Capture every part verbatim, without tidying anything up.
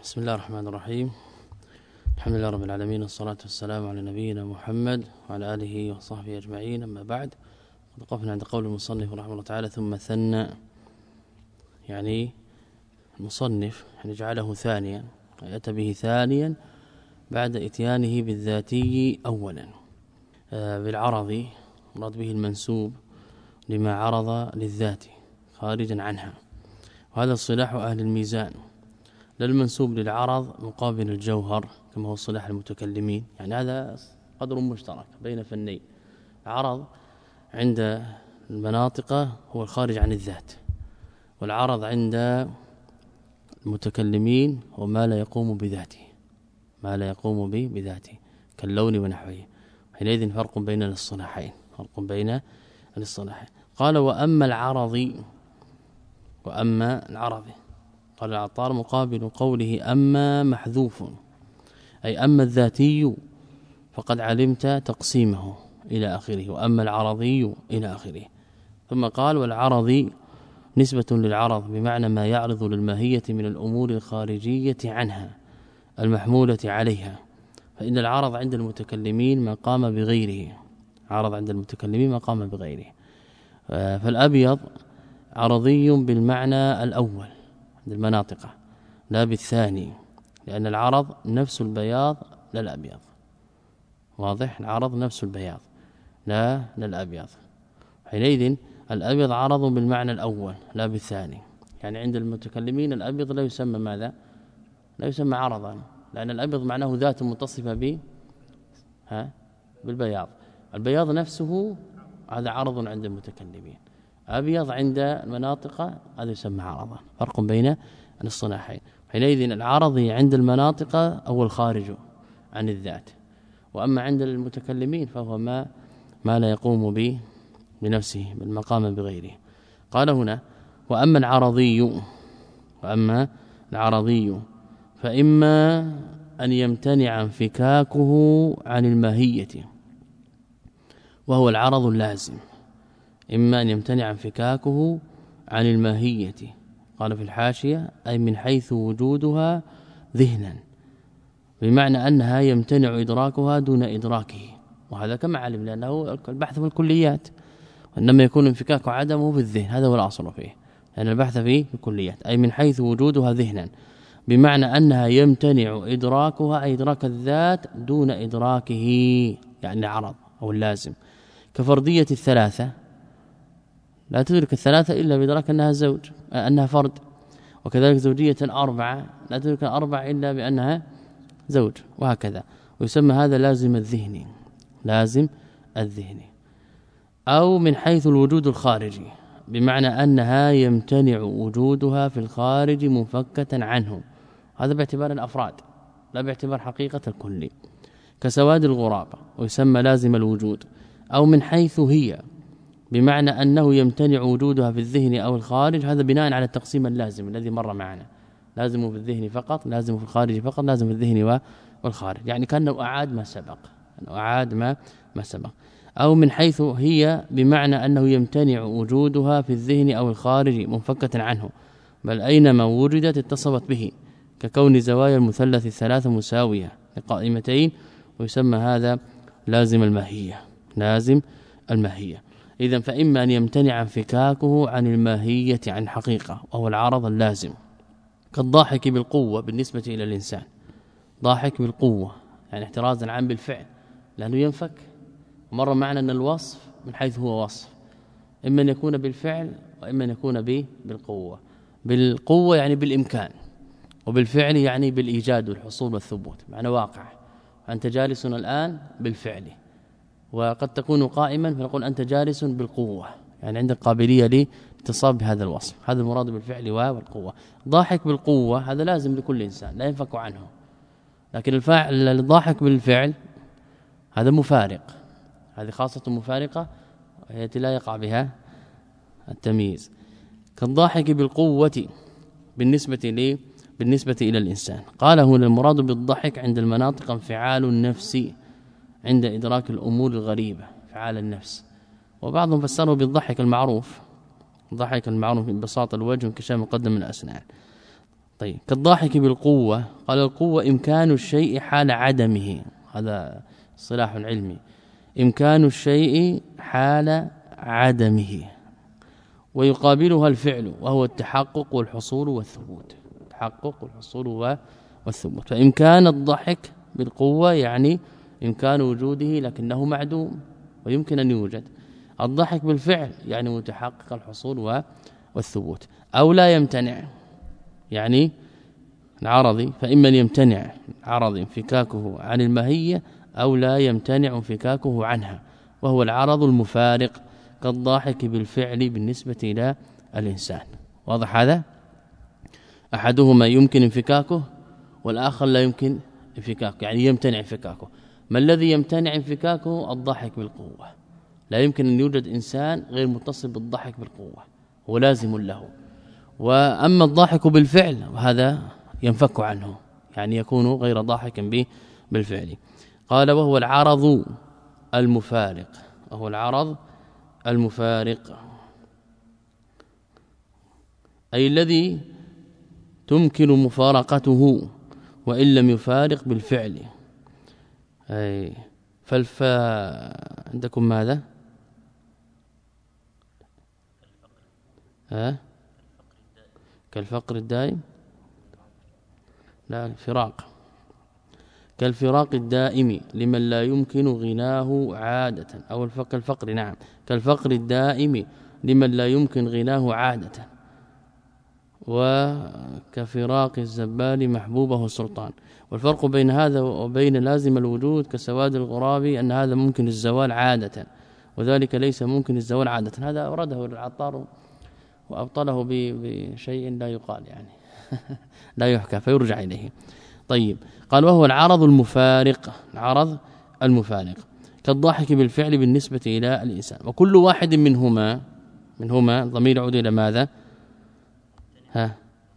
بسم الله الرحمن الرحيم. الحمد لله رب العالمين، والصلاة والسلام على نبينا محمد وعلى آله وصحبه أجمعين. أما بعد، وقفنا عند قول المصنف رحمه الله تعالى: ثم ثنى، يعني المصنف يعني جعله ثانيا، أتى به ثانيا بعد إتيانه بالذاتي أولا. بالعرض مراد به المنسوب لما عرض للذات خارجا عنها، وهذا الصلاح أهل الميزان، للمنسوب للعرض مقابل الجوهر كما هو صلاح المتكلمين. يعني هذا قدر مشترك بين فنين. العرض عند المناطق هو الخارج عن الذات، والعرض عند المتكلمين هو ما لا يقوم بذاته، ما لا يقوم به بذاته كاللون ونحوه. حينئذ فرق بين الصلاحين، فرق بين الصلاحين. قال: وأما العرض، وأما العرض قال العطار مقابل قوله أما محذوف، أي أما الذاتي فقد علمت تقسيمه إلى آخره، وأما العرضي إلى آخره. ثم قال: والعرض نسبة للعرض بمعنى ما يعرض للماهية من الأمور الخارجية عنها المحمولة عليها، فإن العرض عند المتكلمين ما قام بغيره، عرض عند المتكلمين ما قام بغيره. فالأبيض عرضي بالمعنى الأول عند المناطق لا بالثاني، لأن العرض نفس البياض لا الأبيض. واضح؟ العرض نفس البياض لا للأبيض. حينئذ الأبيض عرض بالمعنى الأول لا بالثاني. يعني عند المتكلمين الأبيض لا يسمى ماذا؟ لا يسمى عرضا، لأن الأبيض معناه ذات متصفة ب ها بالبياض. البياض نفسه هذا عرض عند المتكلمين، أبيض عند المناطق هذا يسمى عرضا. فرق بين الصلاحين. حينئذ العرض عند المناطق هو الخارج عن الذات، وأما عند المتكلمين فهو ما ما لا يقوم به بنفسه بل مقام بغيره. قال هنا: وأما العرضي، وأما العرضي فإما أن يمتنع انفكاكه عن الماهية وهو العرض اللازم، إما أن يمتنع انفكاكه عن الماهية. قال في الحاشية: أي من حيث وجودها ذهنا، بمعنى أنها يمتنع إدراكها دون إدراكه، وهذا كما علم لأنه البحث في الكليات، وإنما يكون انفكاك عدمه في الذهن، هذا هو الأصل فيه، لأن البحث فيه في الكليات. أي من حيث وجودها ذهنا، بمعنى أنها يمتنع إدراكها أي إدراك الذات دون إدراكه، يعني العرض أو اللازم. كفردية الثلاثة لا تدرك الثلاثة إلا بإدراك أنها زوج، أنها فرد. وكذلك زوجية أربعة لا تدرك الأربع إلا بأنها زوج، وهكذا. ويسمى هذا لازم الذهني، لازم الذهني. أو من حيث الوجود الخارجي، بمعنى أنها يمتنع وجودها في الخارج منفكة عنه، هذا باعتبار الأفراد لا باعتبار حقيقة الكل، كسواد الغرابة، ويسمى لازم الوجود. أو من حيث هي، بمعنى أنه يمتنع وجودها في الذهن أو الخارج، هذا بناء على التقسيم اللازم الذي مر معنا: لازم في الذهن فقط، لازم في الخارج فقط، لازم في الذهن والخارج. يعني كأنه أعاد ما سبق، أنه أعاد ما ما سبق. أو من حيث هي، بمعنى أنه يمتنع وجودها في الذهن أو الخارج منفكة عنه، بل أينما وجدت اتصفت به، ككون زوايا المثلث الثلاثة مساوية لقائمتين، ويسمى هذا لازم الماهية، لازم الماهية. إذن فإما أن يمتنع انفكاكه عن الماهية عن حقيقة وهو العرض اللازم، كالضاحك بالقوة بالنسبة إلى الإنسان، ضاحك بالقوة يعني احترازا عن بالفعل لأنه ينفك. مر معنا أن الوصف من حيث هو وصف إما أن يكون بالفعل وإما أن يكون به بالقوة. بالقوة يعني بالإمكان، وبالفعل يعني بالإيجاد والحصول والثبوت، معنى واقع. أنت جالس الآن بالفعل، وقد تكون قائما فنقول أنت جالس بالقوة، يعني عندك قابلية لاتصاب بهذا الوصف، هذا المراد بالفعل والقوة. ضاحك بالقوة هذا لازم لكل إنسان لا ينفك عنه، لكن الفاعل الضاحك بالفعل هذا مفارق، هذه خاصة مفارقة وهي لا يقع بها التمييز. كالضاحك بالقوة بالنسبة لي بالنسبة إلى الإنسان. قال هنا: المراد بالضحك عند المناطق انفعال النفس عند إدراك الأمور الغريبة، فعال النفس. وبعضهم فسره بالضحك المعروف، الضحك المعروف ببساطة الوجه وانكشاف مقدم من الأسنان. طيب كالضاحك بالقوة، قال القوة إمكان الشيء حال عدمه، هذا صلاح علمي، إمكان الشيء حال عدمه، ويقابلها الفعل وهو التحقق والحصول والثبوت، التحقق والحصول والثبوت. فإمكان الضحك بالقوة يعني إمكان وجوده لكنه معدوم ويمكن أن يوجد. الضحك بالفعل يعني متحقق الحصول والثبوت، أو لا يمتنع يعني العرضي، فإما يمتنع عرض انفكاكه عن الماهية أو لا يمتنع انفكاكه عنها، وهو العرض المفارق كالضاحك بالفعل بالنسبة إلى الإنسان. واضح هذا؟ أحدهما يمكن انفكاكه والآخر لا يمكن انفكاكه، يعني يمتنع انفكاكه. ما الذي يمتنع انفكاكه؟ الضحك بالقوة، لا يمكن أن يوجد إنسان غير متصل بالضحك بالقوة، هو لازم له. وأما الضاحك بالفعل وهذا ينفك عنه، يعني يكون غير ضاحك به بالفعل. قال وهو العرض المفارق، وهو العرض المفارق أي الذي تمكن مفارقته وإن لم يفارق بالفعل. أي فالفا عندكم ماذا؟ ها؟ كالفقر الدائم، لا الفراق، كالفراق الدائم لمن لا يمكن غناه عادة، أو الفقر الفقر نعم كالفقر الدائم لمن لا يمكن غناه عادة، وكفراق الزبال محبوبه السلطان. والفرق بين هذا وبين لازم الوجود كسواد الغراب أن هذا ممكن الزوال عادة وذلك ليس ممكن الزوال عادة. هذا أورده العطار وأبطله بشيء لا يقال يعني لا يحكى فيرجع إليه. طيب قال وهو العرض المفارق، العرض المفارق كالضاحك بالفعل بالنسبة إلى الإنسان. وكل واحد منهما منهما ضمير يعود إلى ماذا؟ ها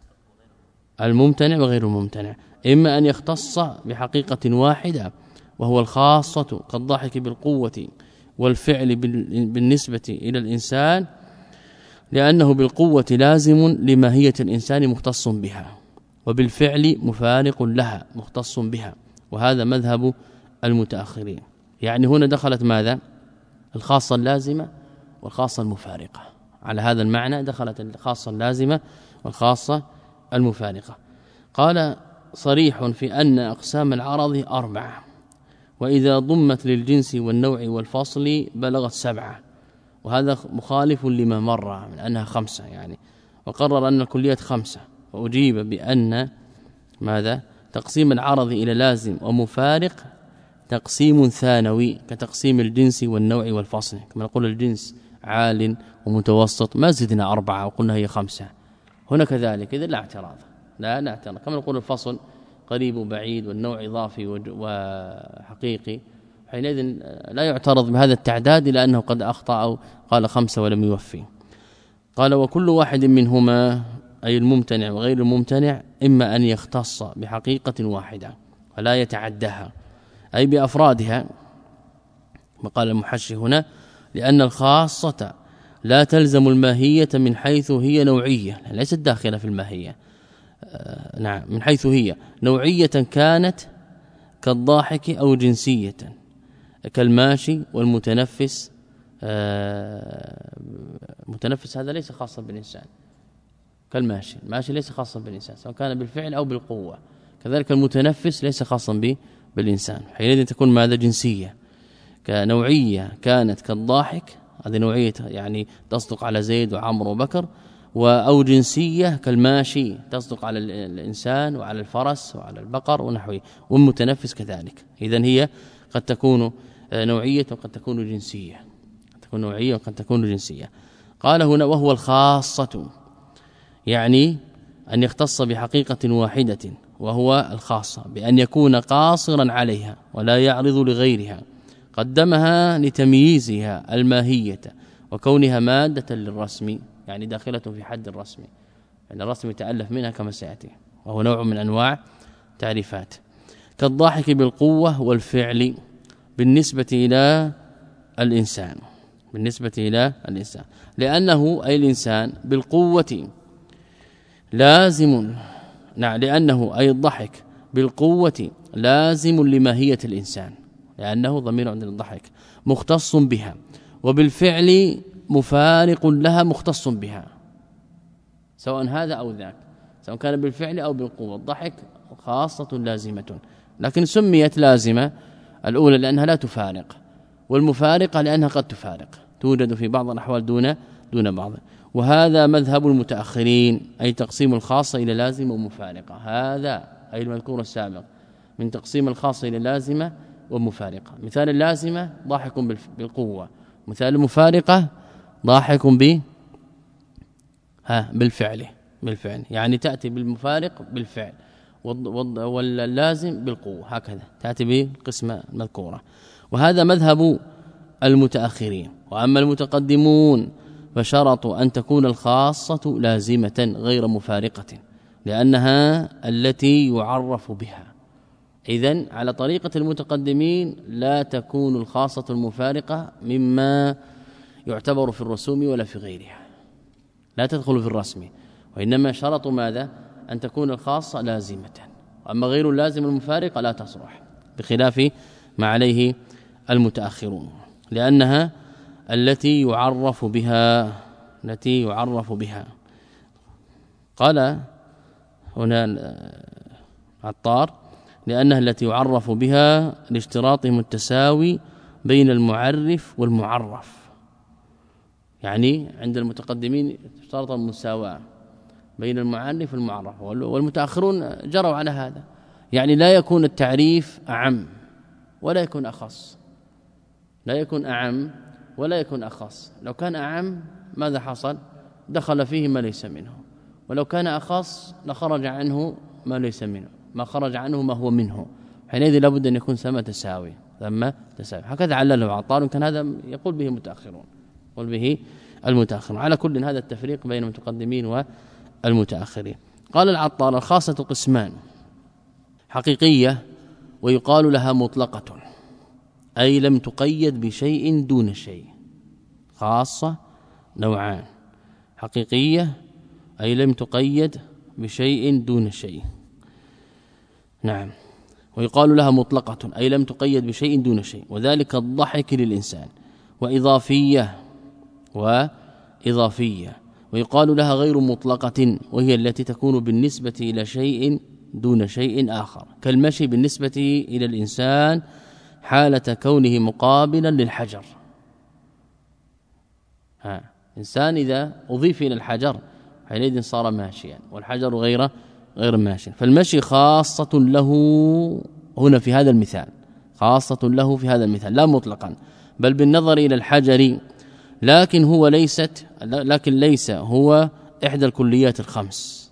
الممتنع وغير الممتنع، إما أن يختص بحقيقة واحدة وهو الخاصة كالضاحك بالقوة والفعل بالنسبة إلى الإنسان، لأنه بالقوة لازم لماهية الإنسان مختص بها، وبالفعل مفارق لها مختص بها، وهذا مذهب المتأخرين. يعني هنا دخلت ماذا؟ الخاصة اللازمة والخاصة المفارقة، على هذا المعنى دخلت الخاصة اللازمة والخاصة المفارقة. قال صريح في أن أقسام العرض أربعة، وإذا ضمت للجنس والنوع والفصل بلغت سبعة، وهذا مخالف لما مر من أنها خمسة يعني، وقرر أن الكلية خمسة، وأجيب بأن ماذا؟ تقسيم العرض إلى لازم ومفارق تقسيم ثانوي كتقسيم الجنس والنوع والفصل، كما نقول الجنس عال ومتوسط ما زدنا أربعة وقلنا هي خمسة، هنا كذلك، إذن لا اعتراض، لا لا اعتراض. كما نقول الفصل قريب وبعيد والنوع إضافي وحقيقي، حينئذ لا يعترض بهذا التعداد لأنه قد أخطأ أو قال خمسة ولم يوفي. قال وكل واحد منهما أي الممتنع وغير الممتنع إما أن يختص بحقيقة واحدة ولا يتعدها أي بأفرادها، وقال المحشي هنا لأن الخاصة لا تلزم الماهية من حيث هي نوعية، ليست داخلة في الماهية، آه نعم من حيث هي نوعية كانت كالضاحك أو جنسية كالماشي والمتنفس. آه متنفس هذا ليس خاصا بالإنسان كالماشي، الماشي ليس خاصا بالإنسان سواء كان بالفعل أو بالقوة، كذلك المتنفس ليس خاصا به بالإنسان، حينئذ تكون ماذا؟ جنسية. كنوعية كانت كالضاحك هذه نوعية يعني تصدق على زيد وعمر وبكر، أو جنسية كالماشي تصدق على الإنسان وعلى الفرس وعلى البقر ونحوه، والمتنفس كذلك. إذن هي قد تكون نوعية وقد تكون جنسية، قد تكون نوعية وقد تكون جنسية. قال هنا وهو الخاصة، يعني أن يختص بحقيقة واحدة وهو الخاصة بأن يكون قاصرا عليها ولا يعرض لغيرها، قدمها لتمييزها الماهية وكونها مادة للرسم، يعني داخلة في حد الرسم، يعني الرسم يتألف منها كما سيأتي، وهو نوع من أنواع تعريفات. كالضاحك بالقوة والفعل بالنسبة إلى الإنسان، بالنسبة إلى الإنسان لأنه أي الإنسان بالقوة لازم نعم لأنه أي الضحك بالقوة لازم لماهية الإنسان، لأنه ضمير عند الضحك مختص بها، وبالفعل مفارق لها مختص بها، سواء هذا أو ذاك، سواء كان بالفعل أو بالقوة. الضحك خاصة لازمة، لكن سميت لازمة الأولى لأنها لا تفارق، والمفارقة لأنها قد تفارق، توجد في بعض الأحوال دون دون بعض. وهذا مذهب المتأخرين، أي تقسيم الخاصة إلى لازمة ومفارقة، هذا أي المذكور السابق من تقسيم الخاصة إلى لازمة ومفارقة. مثال اللازمة ضاحك بالقوة، مثال المفارقة ضاحك ب ها بالفعل بالفعل يعني تأتي بالمفارق بالفعل، واللازم بالقوة، هكذا تأتي بالقسمة المذكورة. وهذا مذهب المتأخرين. وأما المتقدمون فشرطوا أن تكون الخاصة لازمة غير مفارقة، لأنها التي يعرف بها. إذن على طريقة المتقدمين لا تكون الخاصة المفارقة مما يعتبر في الرسوم ولا في غيرها، لا تدخل في الرسم، وإنما شرطوا ماذا؟ أن تكون الخاصة لازمة، أما غير اللازم المفارقة لا تصلح، بخلاف ما عليه المتأخرون، لأنها التي يعرف بها التي يعرف بها. قال هنا عطار لأنها التي يعرف بها لاشتراطهم التساوي بين المعرف والمعرف، يعني عند المتقدمين اشترط المساواة بين المعرف والمعرف، والمتأخرون جروا على هذا، يعني لا يكون التعريف أعم ولا يكون أخص، لا يكون أعم ولا يكون أخص. لو كان أعم ماذا حصل؟ دخل فيه ما ليس منه، ولو كان أخص لخرج عنه ما ليس منه، ما خرج عنه ما هو منه، حينئذ لابد أن يكون ثم تساوي ثم تساوي. هكذا علله عطار، كان هذا يقول به المتأخرون، يقول به المتأخرون. على كل هذا التفريق بين المتقدمين والمتأخرين. قال العطار الخاصة قسمان: حقيقية ويقال لها مطلقة، أي لم تقيد بشيء دون شيء. خاصة نوعان: حقيقية أي لم تقيد بشيء دون شيء، نعم، ويقال لها مطلقة أي لم تقيد بشيء دون شيء، وذلك الضحك للإنسان. وإضافية وإضافية ويقال لها غير مطلقة، وهي التي تكون بالنسبة إلى شيء دون شيء آخر، كالمشي بالنسبة إلى الإنسان حالة كونه مقابلا للحجر. ها إنسان إذا أضيف إلى الحجر حينئذ صار ماشيا، والحجر غير غير ماشي، فالمشي خاصة له هنا في هذا المثال، خاصة له في هذا المثال لا مطلقا، بل بالنظر إلى الحجر، لكن هو ليست لكن ليس هو إحدى الكليات الخمس،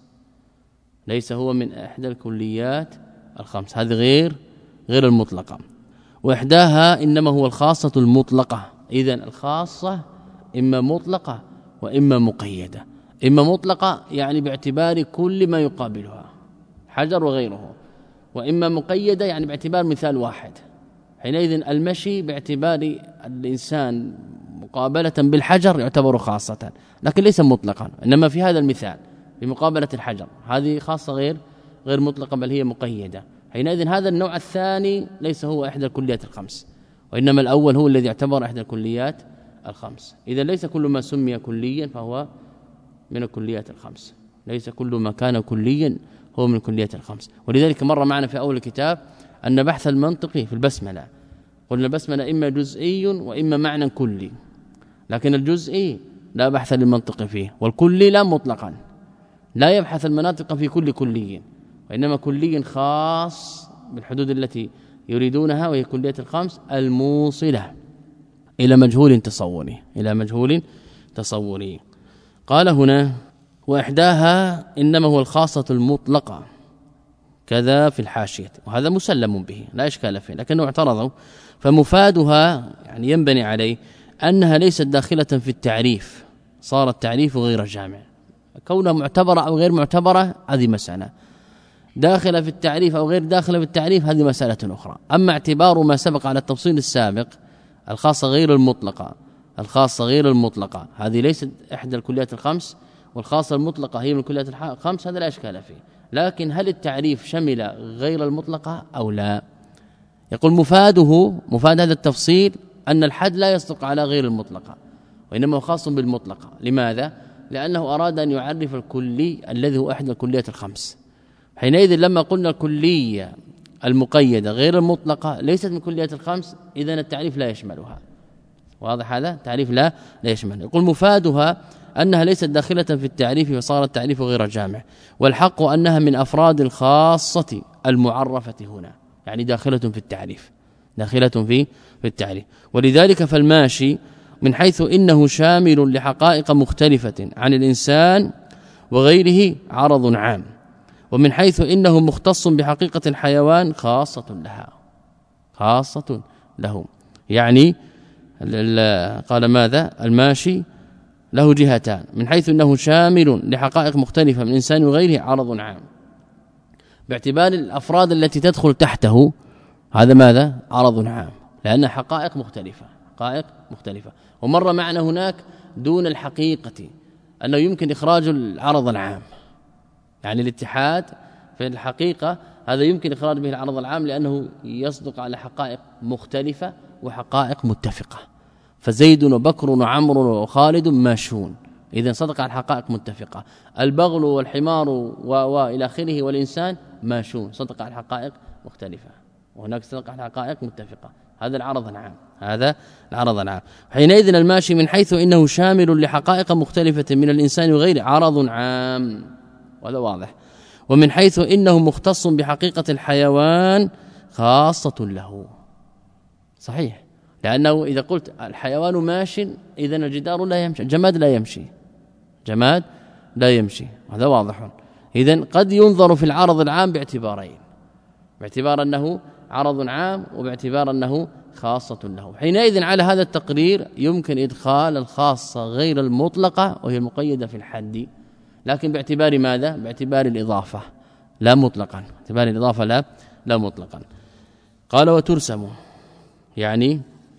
ليس هو من إحدى الكليات الخمس، هذه غير غير المطلقة، وإحداها إنما هو الخاصة المطلقة. إذن الخاصة إما مطلقة وإما مقيدة. إما مطلقة يعني باعتبار كل ما يقابلها حجر وغيره، وإما مقيدة يعني باعتبار مثال واحد. حينئذ المشي باعتبار الإنسان مقابلة بالحجر يعتبر خاصة، لكن ليس مطلقا، إنما في هذا المثال بمقابلة الحجر هذه خاصة غير غير مطلقة، بل هي مقيدة. حينئذ هذا النوع الثاني ليس هو إحدى الكليات الخمس، وإنما الأول هو الذي يعتبر إحدى الكليات الخمس. إذا ليس كل ما سمي كليا فهو من الكليات الخمس، ليس كل ما كان كليا هو من الكليات الخمس. ولذلك مر معنا في أول الكتاب أن بحث المنطقي في البسملة، قلنا البسملة إما جزئي وإما معنى كلي، لكن الجزئي لا بحث للمنطق فيه، والكلي لا مطلقا، لا يبحث المناطق في كل كلي، وإنما كلي خاص بالحدود التي يريدونها، وهي كلية الخمس الموصلة إلى مجهول تصوري إلى مجهول تصوري. قال هنا: وإحداها إنما هو الخاصة المطلقة، كذا في الحاشية، وهذا مسلم به لا إشكال فيه، لكنه اعترضوا، فمفادها يعني ينبني عليه أنها ليست داخلة في التعريف، صار التعريف غير جامع، كونها معتبرة أو غير معتبرة هذه مسألة، داخلة في التعريف أو غير داخلة في التعريف هذه مسألة أخرى. أما اعتبار ما سبق على التفصيل السابق، الخاصة غير المطلقة الخاصة غير المطلقة هذه ليست إحدى الكليات الخمس، والخاصة المطلقة هي من الكليات الخمس، هذا لا إشكال فيه، لكن هل التعريف شمل غير المطلقة أو لا؟ يقول مفاده مفاد هذا التفصيل أن الحد لا يصدق على غير المطلقة وإنما هو خاص بالمطلقة. لماذا؟ لأنه أراد أن يعرف الكلي الذي هو إحدى الكليات الخمس. حينئذ لما قلنا الكلية المقيدة غير المطلقة ليست من كليات الخمس، إذن التعريف لا يشملها. واضح هذا؟ تعريف لا لا يشمل. يقول مفادها أنها ليست داخلة في التعريف وصار التعريف غير جامع، والحق أنها من أفراد الخاصة المعرفة هنا، يعني داخلة في التعريف، داخلة في في التعريف. ولذلك فالماشي من حيث إنه شامل لحقائق مختلفة عن الإنسان وغيره عرض عام، ومن حيث إنه مختص بحقيقة الحيوان خاصة لها، خاصة له. يعني قال ماذا؟ الماشي له جهتان، من حيث أنه شامل لحقائق مختلفة من الإنسان وغيره عرض عام، باعتبار الأفراد التي تدخل تحته هذا ماذا؟ عرض عام، لأن حقائق مختلفة، حقائق مختلفة. ومر معنا هناك دون الحقيقة أنه يمكن إخراج العرض العام، يعني الاتحاد في الحقيقة هذا يمكن إخراج به العرض العام لأنه يصدق على حقائق مختلفة وحقائق متفقة. فزيد وبكر وعمر وخالد ماشون، إذا صدق على حقائق متفقة. البغل والحمار وإلى آخره والإنسان ماشون، صدق على حقائق مختلفة، وهناك صدق على حقائق متفقة. هذا العرض العام، هذا العرض العام. حينئذ الماشي من حيث إنه شامل لحقائق مختلفة من الإنسان وغيره عرض عام، وهذا واضح. ومن حيث إنه مختص بحقيقة الحيوان خاصة له، صحيح، لأنه إذا قلت الحيوان ماشي إذن الجدار لا يمشي، الجماد لا يمشي، جماد لا يمشي، هذا واضح. إذن قد ينظر في العرض العام باعتبارين، باعتبار أنه عرض عام وباعتبار أنه خاصة له. حينئذ على هذا التقرير يمكن إدخال الخاصة غير المطلقة وهي المقيدة في الحد، لكن باعتبار ماذا؟ باعتبار الإضافة لا مطلقا، باعتبار الإضافة لا لا مطلقا. قال وترسم يعني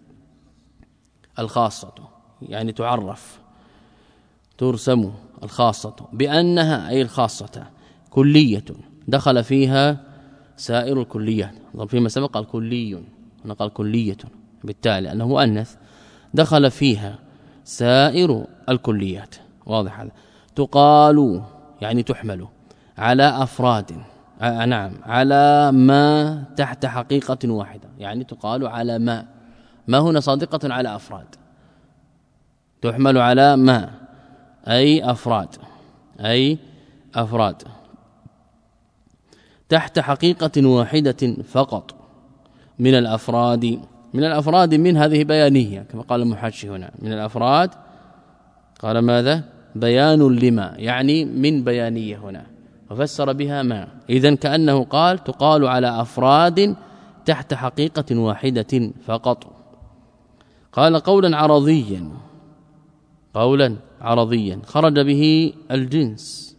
الخاصة، يعني تعرف، ترسم الخاصة بأنها أي الخاصة كلية دخل فيها سائر الكليات، ضرب فيما سبق الكلي، هنا قال كلية بالتالي أنه مؤنث، دخل فيها سائر الكليات، واضح هذا. تقال يعني تحمل على أفراد، آه نعم، على ما تحت حقيقة واحدة، يعني تقال على ما، ما هنا صادقة على أفراد، تحمل على ما أي أفراد، أي أفراد تحت حقيقة واحدة فقط من الأفراد. من الأفراد من هذه بيانية كما قال المحشي هنا، من الأفراد قال ماذا؟ بيان لما، يعني من بيانية هنا، وفسر بها ما. إذن كأنه قال تقال على أفراد تحت حقيقة واحدة فقط. قال قولا عرضيا، قولا عرضيا خرج به الجنس،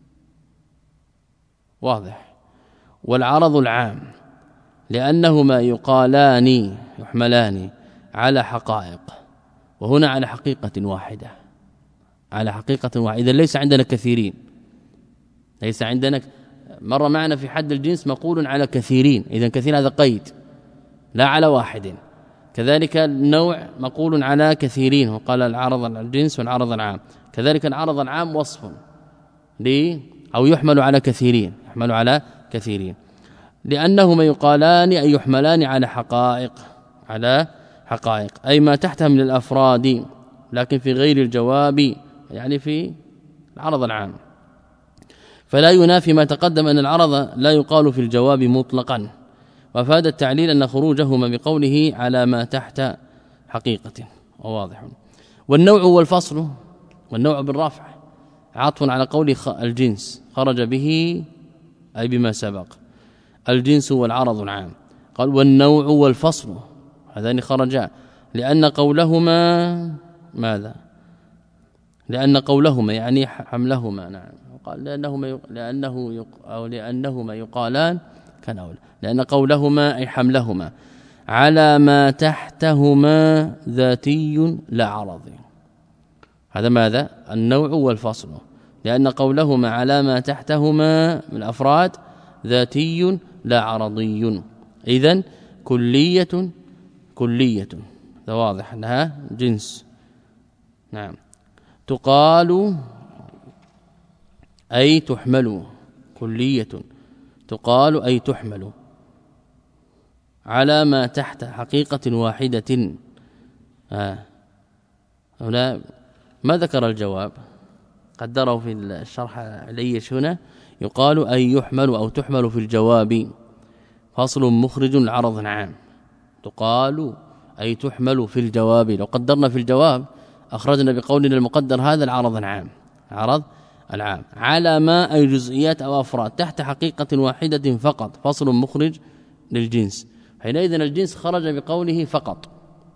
واضح، والعرض العام، لأنهما يقالان يحملان على حقائق، وهنا على حقيقة واحدة، على حقيقة واحدة. ليس عندنا كثيرين، ليس عندنا، مر معنا في حد الجنس مقول على كثيرين، إذن كثير هذا قيد لا على واحد. كذلك النوع مقول على كثيرين، وقال العرض الجنس والعرض العام. كذلك العرض العام وصف لي أو يحمل على كثيرين، يحمل على كثيرين، لأنهما يقالان أي يحملان على حقائق، على حقائق أي ما تحتها من الأفراد، لكن في غير الجواب، يعني في العرض العام. فلا ينافي ما تقدم أن العرض لا يقال في الجواب مطلقا. وفاد التعليل أن خروجهما بقوله على ما تحت حقيقة، وواضح. والنوع والفصل، والنوع بالرفع عطف على قول الجنس خرج به أي بما سبق، الجنس والعرض العام. قال والنوع والفصل هذان خرجا، لأن قولهما ماذا؟ لأن قولهما يعني حملهما، نعم، قال لأنهما يق... لأنه يق... أو لأنهما يقالان كان أولى، لأن قولهما أي حملهما على ما تحتهما ذاتي لا عرضي. هذا ماذا؟ النوع والفصل، لأن قولهما على ما تحتهما من الأفراد ذاتي لا عرضي. إذن كلية كلية ده واضح أنها جنس. نعم. تقال أي تحمل، كلية تقال أي تحمل على ما تحت حقيقة واحدة. آه. هنا ما ذكر الجواب، قدره في الشرح عليش هنا يقال أي يحمل أو تحمل في الجواب فصل مخرج العرض عام. تقال أي تحمل في الجواب، لو قدرنا في الجواب أخرجنا بقولنا المقدر هذا العرض العام، عرض العام على ما أي جزئيات أو أفراد تحت حقيقة واحدة فقط، فصل مخرج للجنس. حينئذ الجنس خرج بقوله فقط،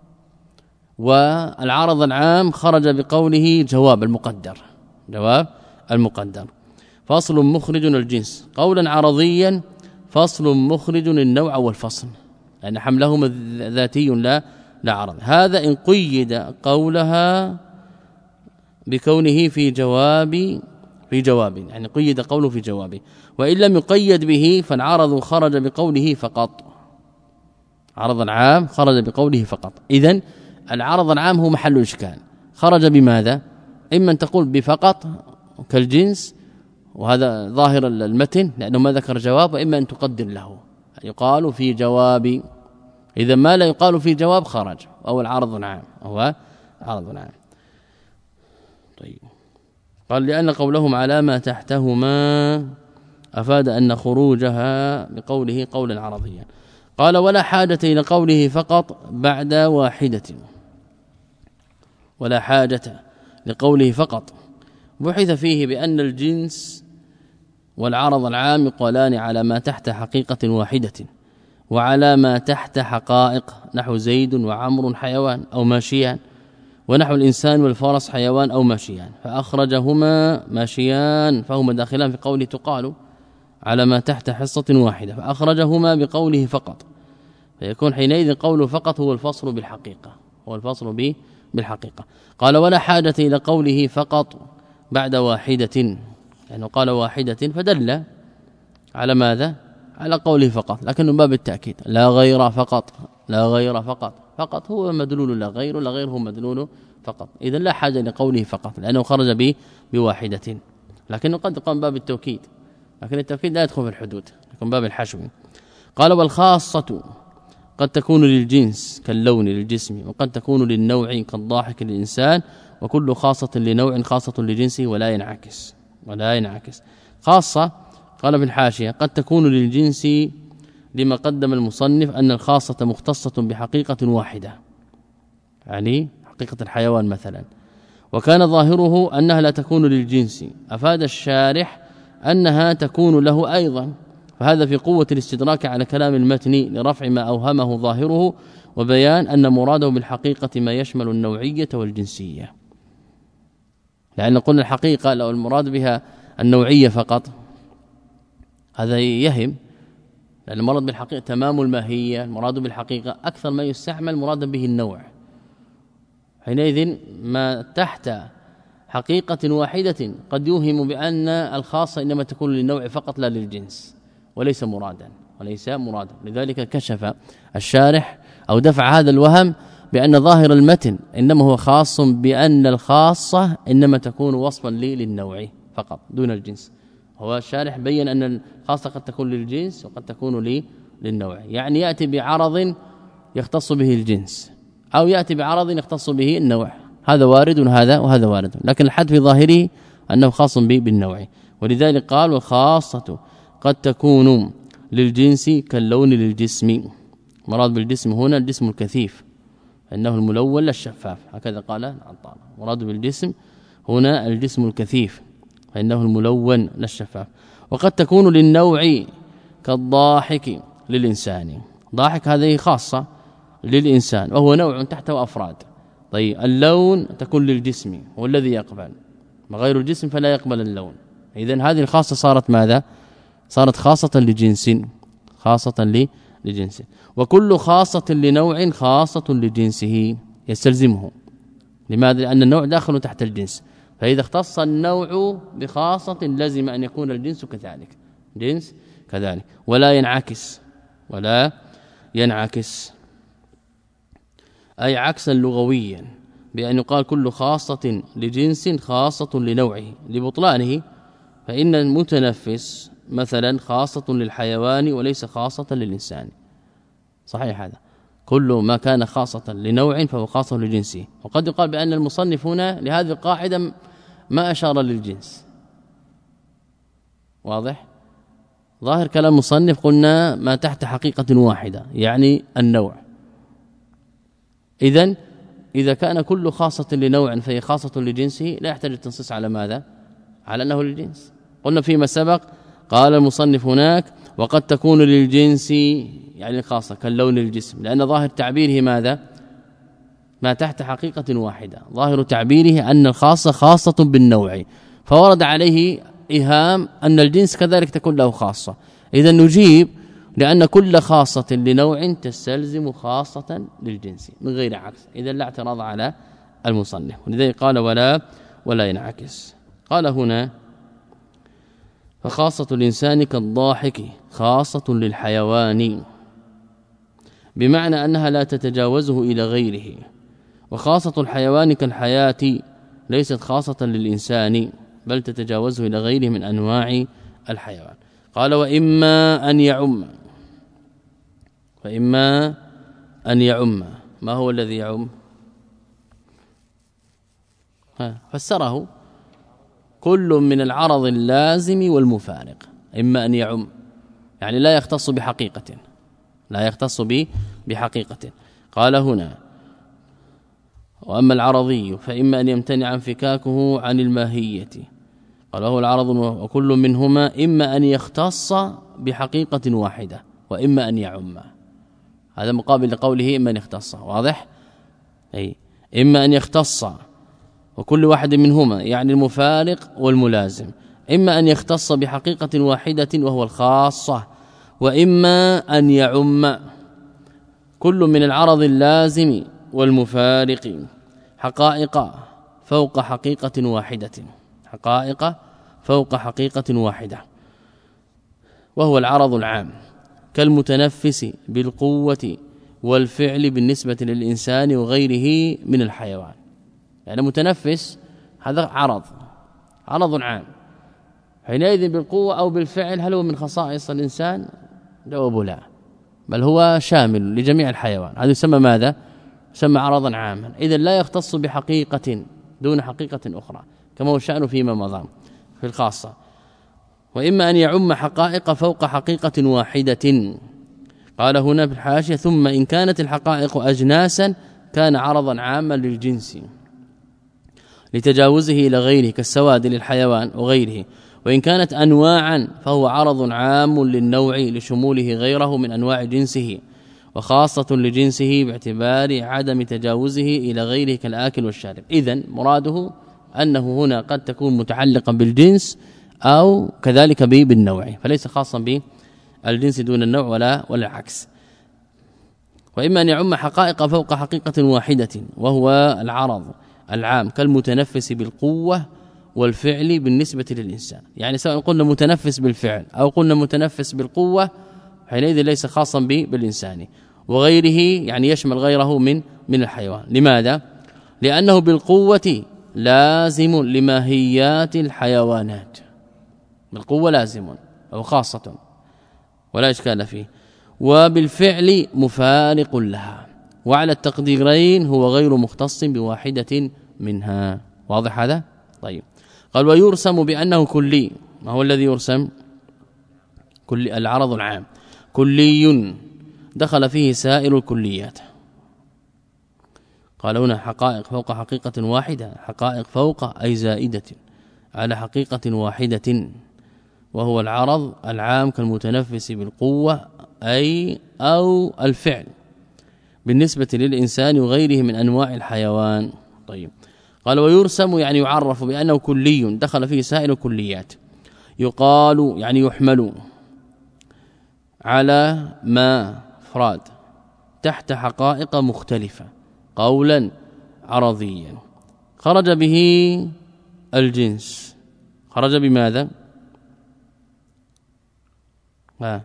والعرض العام خرج بقوله جواب المقدر، جواب المقدر. فصل مخرج الجنس قولا عرضيا، فصل مخرج النوع والفصل، لأن حملهما ذاتي لا لا عرض. هذا إن قيد قولها بكونه في جواب في جواب يعني قيد قوله في جوابه، وإن لم يقيد به فالعرض خرج بقوله فقط، عرض العام خرج بقوله فقط. إذن العرض العام هو محل إشكال، خرج بماذا؟ إما أن تقول بفقط كالجنس وهذا ظاهر المتن لأنه ما ذكر جواب، وإما أن تقدر له يقال في جواب. إذا ما لا يقال في جواب خرج، أو العرض العام هو عرض العام. طيب قال لأن قولهم على ما تحتهما أفاد أن خروجها بقوله قولا عرضيا. قال ولا حاجة إلى قوله فقط بعد واحدة، ولا حاجة لقوله فقط. بحث فيه بأن الجنس والعرض العام يقالان على ما تحت حقيقة واحدة، وعلى ما تحت حقائق، نحو زيد وعمر حيوان أو ماشيان، ونحو الإنسان والفرس حيوان أو ماشيان، فأخرجهما ماشيان فهما داخلان في قوله تقال على ما تحت حصة واحدة، فأخرجهما بقوله فقط، فيكون حينئذ قوله فقط هو الفصل بالحقيقة، هو الفصل به بالحقيقة. قال ولا حاجة إلى قوله فقط بعد واحدة، لأنه يعني قال واحدة فدل على ماذا؟ على قوله فقط، لكنه باب التأكيد، لا غير فقط، لا غير فقط، فقط هو مدلول لا غير، لا غير هو مدلول فقط. إذا لا حاجة لقوله فقط لأنه خرج به بواحدة، لكنه قد يقام باب التوكيد، لكن التوكيد لا يدخل في الحدود، يكون باب الحشو. قال والخاصة قد تكون للجنس كاللون للجسم، وقد تكون للنوع كالضاحك للإنسان، وكل خاصة لنوع خاصة لجنسه ولا ينعكس، ولا ينعكس. خاصة قال في الحاشية قد تكون للجنس لما قدم المصنف أن الخاصة مختصة بحقيقة واحدة، يعني حقيقة الحيوان مثلا، وكان ظاهره أنها لا تكون للجنس، أفاد الشارح أنها تكون له أيضا، فهذا في قوة الاستدراك على كلام المتن لرفع ما أوهمه ظاهره، وبيان أن مراده بالحقيقة ما يشمل النوعية والجنسية. لأن قلنا الحقيقة لو المراد بها النوعية فقط هذا يهم، لأن المراد بالحقيقة تمام الماهية، المراد بالحقيقة أكثر ما يستعمل مرادا به النوع. حينئذ ما تحت حقيقة واحدة قد يوهم بأن الخاصة إنما تكون للنوع فقط لا للجنس، وليس مرادا، وليس مرادا. لذلك كشف الشارح أو دفع هذا الوهم بأن ظاهر المتن إنما هو خاص بأن الخاصة إنما تكون وصفا لي للنوع فقط دون الجنس. هو الشارح بين أن الخاصة قد تكون للجنس وقد تكون لي للنوع، يعني يأتي بعرض يختص به الجنس أو يأتي بعرض يختص به النوع، هذا وارد وهذا وهذا وارد، لكن الحد في ظاهره أنه خاص به بالنوع. ولذلك قال والخاصة قد تكون للجنس كاللون للجسم، مراد بالجسم هنا الجسم الكثيف انه الملون لا الشفاف، هكذا قال العطار، مراد بالجسم هنا الجسم الكثيف فانه الملون لا الشفاف. وقد تكون للنوع كالضاحك للإنسان، ضاحك هذه خاصة للإنسان وهو نوع تحته أفراد. طيب اللون تكون للجسم هو الذي يقبل، وغير الجسم فلا يقبل اللون. إذن هذه الخاصة صارت ماذا؟ صارت خاصة لجنس، خاصة لجنس. وكل خاصة لنوع خاصة لجنسه يستلزمه. لماذا؟ لأن النوع داخل تحت الجنس، فإذا اختص النوع بخاصة لازم أن يكون الجنس كذلك جنس كذلك ولا ينعكس ولا ينعكس أي عكسا لغويا بأن يقال كل خاصة لجنس خاصة لنوعه لبطلانه، فإن المتنفس مثلا خاصة للحيوان وليس خاصة للإنسان. صحيح هذا، كل ما كان خاصة لنوع فهو خاص لجنسه. وقد يقال بأن المصنف هنا لهذه القاعدة ما أشار للجنس. واضح؟ ظاهر كلام مصنف قلنا ما تحت حقيقة واحدة يعني النوع. إذن إذا كان كل خاصة لنوع فهي خاصة لجنسه لا يحتاج التنصيص على ماذا؟ على أنه للجنس. قلنا فيما سبق قال المصنف هناك وقد تكون للجنس يعني خاصة كاللون الجسم، لأن ظاهر تعبيره ماذا؟ ما تحت حقيقة واحدة، ظاهر تعبيره أن الخاصة خاصة بالنوع، فورد عليه إيهام أن الجنس كذلك تكون له خاصة. إذا نجيب لأن كل خاصة لنوع تستلزم خاصة للجنس من غير عكس، إذا لا اعتراض على المصنف. ولذلك قال ولا ولا ينعكس. قال هنا فخاصة الإنسان كالضاحك خاصة للحيوان، بمعنى أنها لا تتجاوزه إلى غيره، وخاصة الحيوان كالحياة ليست خاصة للإنسان بل تتجاوزه إلى غيره من أنواع الحيوان. قال وإما أن يعم، فإما أن يعم، ما هو الذي يعم؟ فسره كل من العرض اللازم والمفارق، إما أن يعم يعني لا يختص بحقيقة، لا يختص به بحقيقة. قال هنا وأما العرضي فإما أن يمتنع انفكاكه عن الماهية، قال وهو العرض وكل منهما إما أن يختص بحقيقة واحدة وإما أن يعم، هذا مقابل لقوله إما أن يختص. واضح؟ أي إما أن يختص وكل واحد منهما يعني المفارق والملازم، إما أن يختص بحقيقة واحدة وهو الخاصة، وإما أن يعم كل من العرض اللازم والمفارق حقائق فوق حقيقة واحدة، حقائق فوق حقيقة واحدة، وهو العرض العام كالمتنفس بالقوة والفعل بالنسبة للإنسان وغيره من الحيوان. يعني متنفس هذا عرض عرض عام، حينئذ بالقوة أو بالفعل هل هو من خصائص الإنسان؟ جواب لا، بل هو شامل لجميع الحيوان، هذا يسمى ماذا؟ يسمى عرضا عاما. إذا لا يختص بحقيقة دون حقيقة أخرى كما هو الشأن فيما مضى في الخاصة. وإما أن يعم حقائق فوق حقيقة واحدة. قال هنا في الحاشية ثم إن كانت الحقائق أجناسا كان عرضا عاما للجنس لتجاوزه إلى غيره كالسواد للحيوان وغيره، وإن كانت أنواعا فهو عرض عام للنوع لشموله غيره من أنواع جنسه وخاصة لجنسه باعتبار عدم تجاوزه إلى غيره كالآكل والشارب. إذن مراده أنه هنا قد تكون متعلقا بالجنس أو كذلك به بالنوع، فليس خاصا بالجنس دون النوع ولا ولا العكس. وإما أن يعم حقائق فوق حقيقة واحدة وهو العرض العام كالمتنفس بالقوة والفعل بالنسبة للإنسان، يعني سواء قلنا متنفس بالفعل أو قلنا متنفس بالقوة حينئذ ليس خاصا بالإنسان وغيره، يعني يشمل غيره من من الحيوان. لماذا؟ لأنه بالقوة لازم لماهيات الحيوانات، بالقوة لازم أو خاصة ولا إشكال فيه، وبالفعل مفارق لها، وعلى التقديرين هو غير مختص بواحدة منها. واضح هذا؟ طيب. قال ويرسم بأنه كلي. ما هو الذي يرسم؟ كل العرض العام كلي دخل فيه سائر الكليات. قال هنا حقائق فوق حقيقة واحدة، حقائق فوق أي زائدة على حقيقة واحدة، وهو العرض العام كالمتنفس بالقوة أي أو الفعل بالنسبة للإنسان وغيره من أنواع الحيوان. طيب. قال ويرسم يعني يعرف بأنه كلي دخل فيه سائر الكليات، يقال يعني يحمل على ما فراد تحت حقائق مختلفة قولا عرضيا خرج به الجنس خرج بماذا؟ ها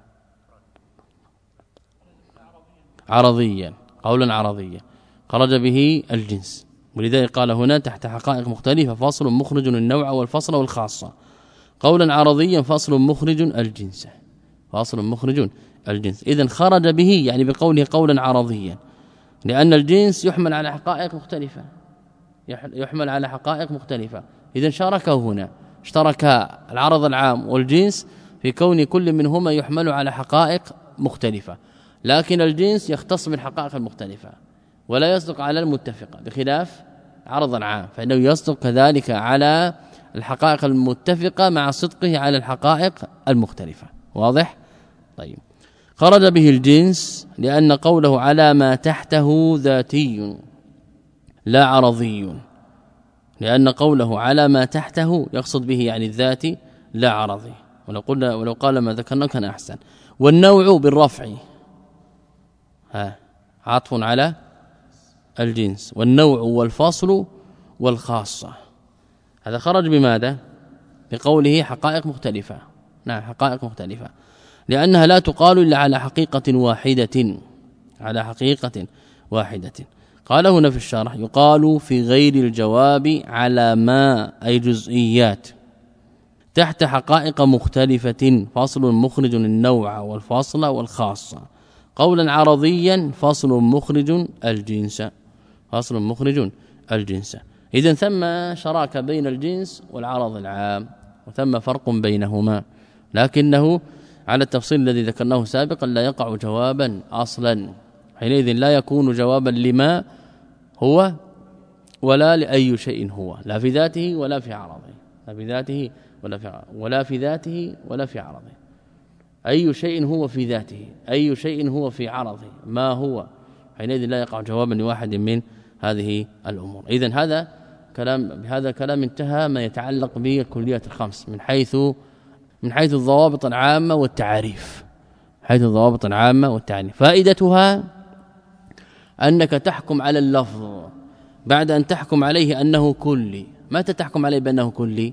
عرضيا، قولا عرضيا خرج به الجنس. ولذلك قال هنا تحت حقائق مختلفة فصل مخرج النوع والفصل والخاصة. قولا عرضيا فصل مخرج الجنس، فصل مخرج الجنس. إذن خرج به يعني بقوله قولا عرضيا، لأن الجنس يحمل على حقائق مختلفة، يحمل على حقائق مختلفة. إذن شاركه هنا، اشترك العرض العام والجنس في كون كل منهما يحمل على حقائق مختلفة، لكن الجنس يختص بالحقائق المختلفة ولا يصدق على المتفقة، بخلاف عرض العام فإنه يصدق كذلك على الحقائق المتفقة مع صدقه على الحقائق المختلفة. واضح؟ طيب. خرج به الجنس لأن قوله على ما تحته ذاتي لا عرضي، لأن قوله على ما تحته يقصد به يعني الذاتي لا عرضي، ولو قلنا ولو قال ما ذكرنا كان أحسن. والنوع بالرفع ها عطف على الجنس، والنوع والفصل والخاصة. هذا خرج بماذا؟ بقوله حقائق مختلفة. نعم حقائق مختلفة، لأنها لا تقال إلا على حقيقة واحدة، على حقيقة واحدة. قال هنا في الشرح يقال في غير الجواب على ما أي جزئيات تحت حقائق مختلفة فصل مخرج النوع والفصل والخاصة. قولا عرضيا فصل مخرج الجنس، فصل مخرج الجنس. إذن ثم شراكة بين الجنس والعرض العام، وثم فرق بينهما، لكنه على التفصيل الذي ذكرناه سابقا لا يقع جوابا اصلا، حينئذ لا يكون جوابا لما هو ولا لأي شيء هو، لا في ذاته ولا في عرضه، لا في ذاته ولا في عرضه، ولا في ذاته ولا في عرضه. أي شيء هو في ذاته، أي شيء هو في عرضه، ما هو، حينئذ لا يقع جوابا لواحد من هذه الأمور. إذن هذا كلام، بهذا الكلام انتهى ما يتعلق بالكليات الخمس من حيث من حيث الضوابط العامة والتعاريف، حيث الضوابط العامة والتعاريف. فائدتها أنك تحكم على اللفظ بعد أن تحكم عليه أنه كلي. متى تحكم عليه بأنه كلي؟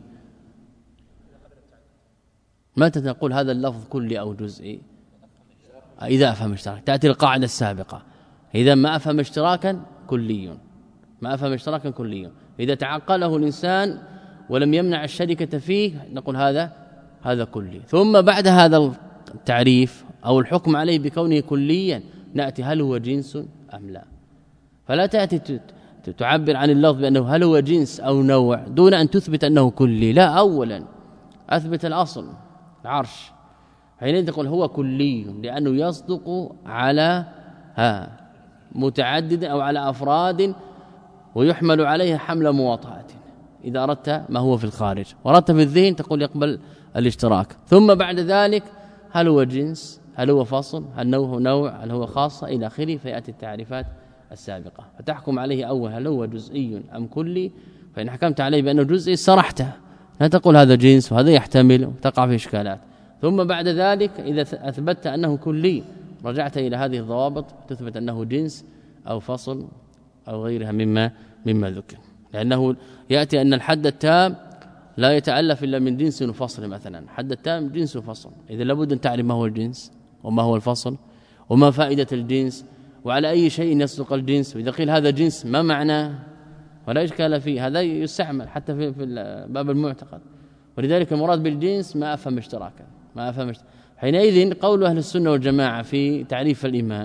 متى تقول هذا اللفظ كلي أو جزئي؟ إذا أفهم اشتراك. تأتي القاعدة السابقة، إذا ما أفهم اشتراكا كلي، ما أفهم اشتراكا كلي. إذا تعقله الإنسان ولم يمنع الشركة فيه نقول هذا هذا كلي. ثم بعد هذا التعريف أو الحكم عليه بكونه كليا نأتي هل هو جنس أم لا. فلا تأتي تعبر عن اللفظ بأنه هل هو جنس أو نوع دون أن تثبت أنه كلي، لا، أولا أثبت الأصل العرش، حينئذ تقول هو كلي لأنه يصدق على ها متعدد أو على أفراد ويحمل عليها حمل مواطأة. إذا أردت ما هو في الخارج وردت في الذهن تقول يقبل الاشتراك. ثم بعد ذلك هل هو جنس، هل هو فصل، هل هو نوع، هل هو خاصة إلى آخره، فيأتي التعريفات السابقة فتحكم عليه أول هل هو جزئي أم كلي. فإن حكمت عليه بأنه جزئي سرحته، لا تقول هذا جنس وهذا يحتمل وتقع في إشكالات. ثم بعد ذلك إذا أثبتت أنه كلي رجعت إلى هذه الضوابط تثبت أنه جنس أو فصل أو غيرها مما مما ذكر، لأنه يأتي أن الحد التام لا يتألف إلا من جنس وفصل. مثلا حد التام جنس وفصل، إذا لابد أن تعلم ما هو الجنس وما هو الفصل وما فائدة الجنس وعلى أي شيء يصدق الجنس. وإذا قيل هذا جنس ما معناه ولا إشكال فيه، هذا يستعمل حتى في في باب المعتقد. ولذلك المراد بالجنس ما أفهم اشتراكا، ما أفهم اشتراكا. حينئذ قول أهل السنة والجماعة في تعريف الإيمان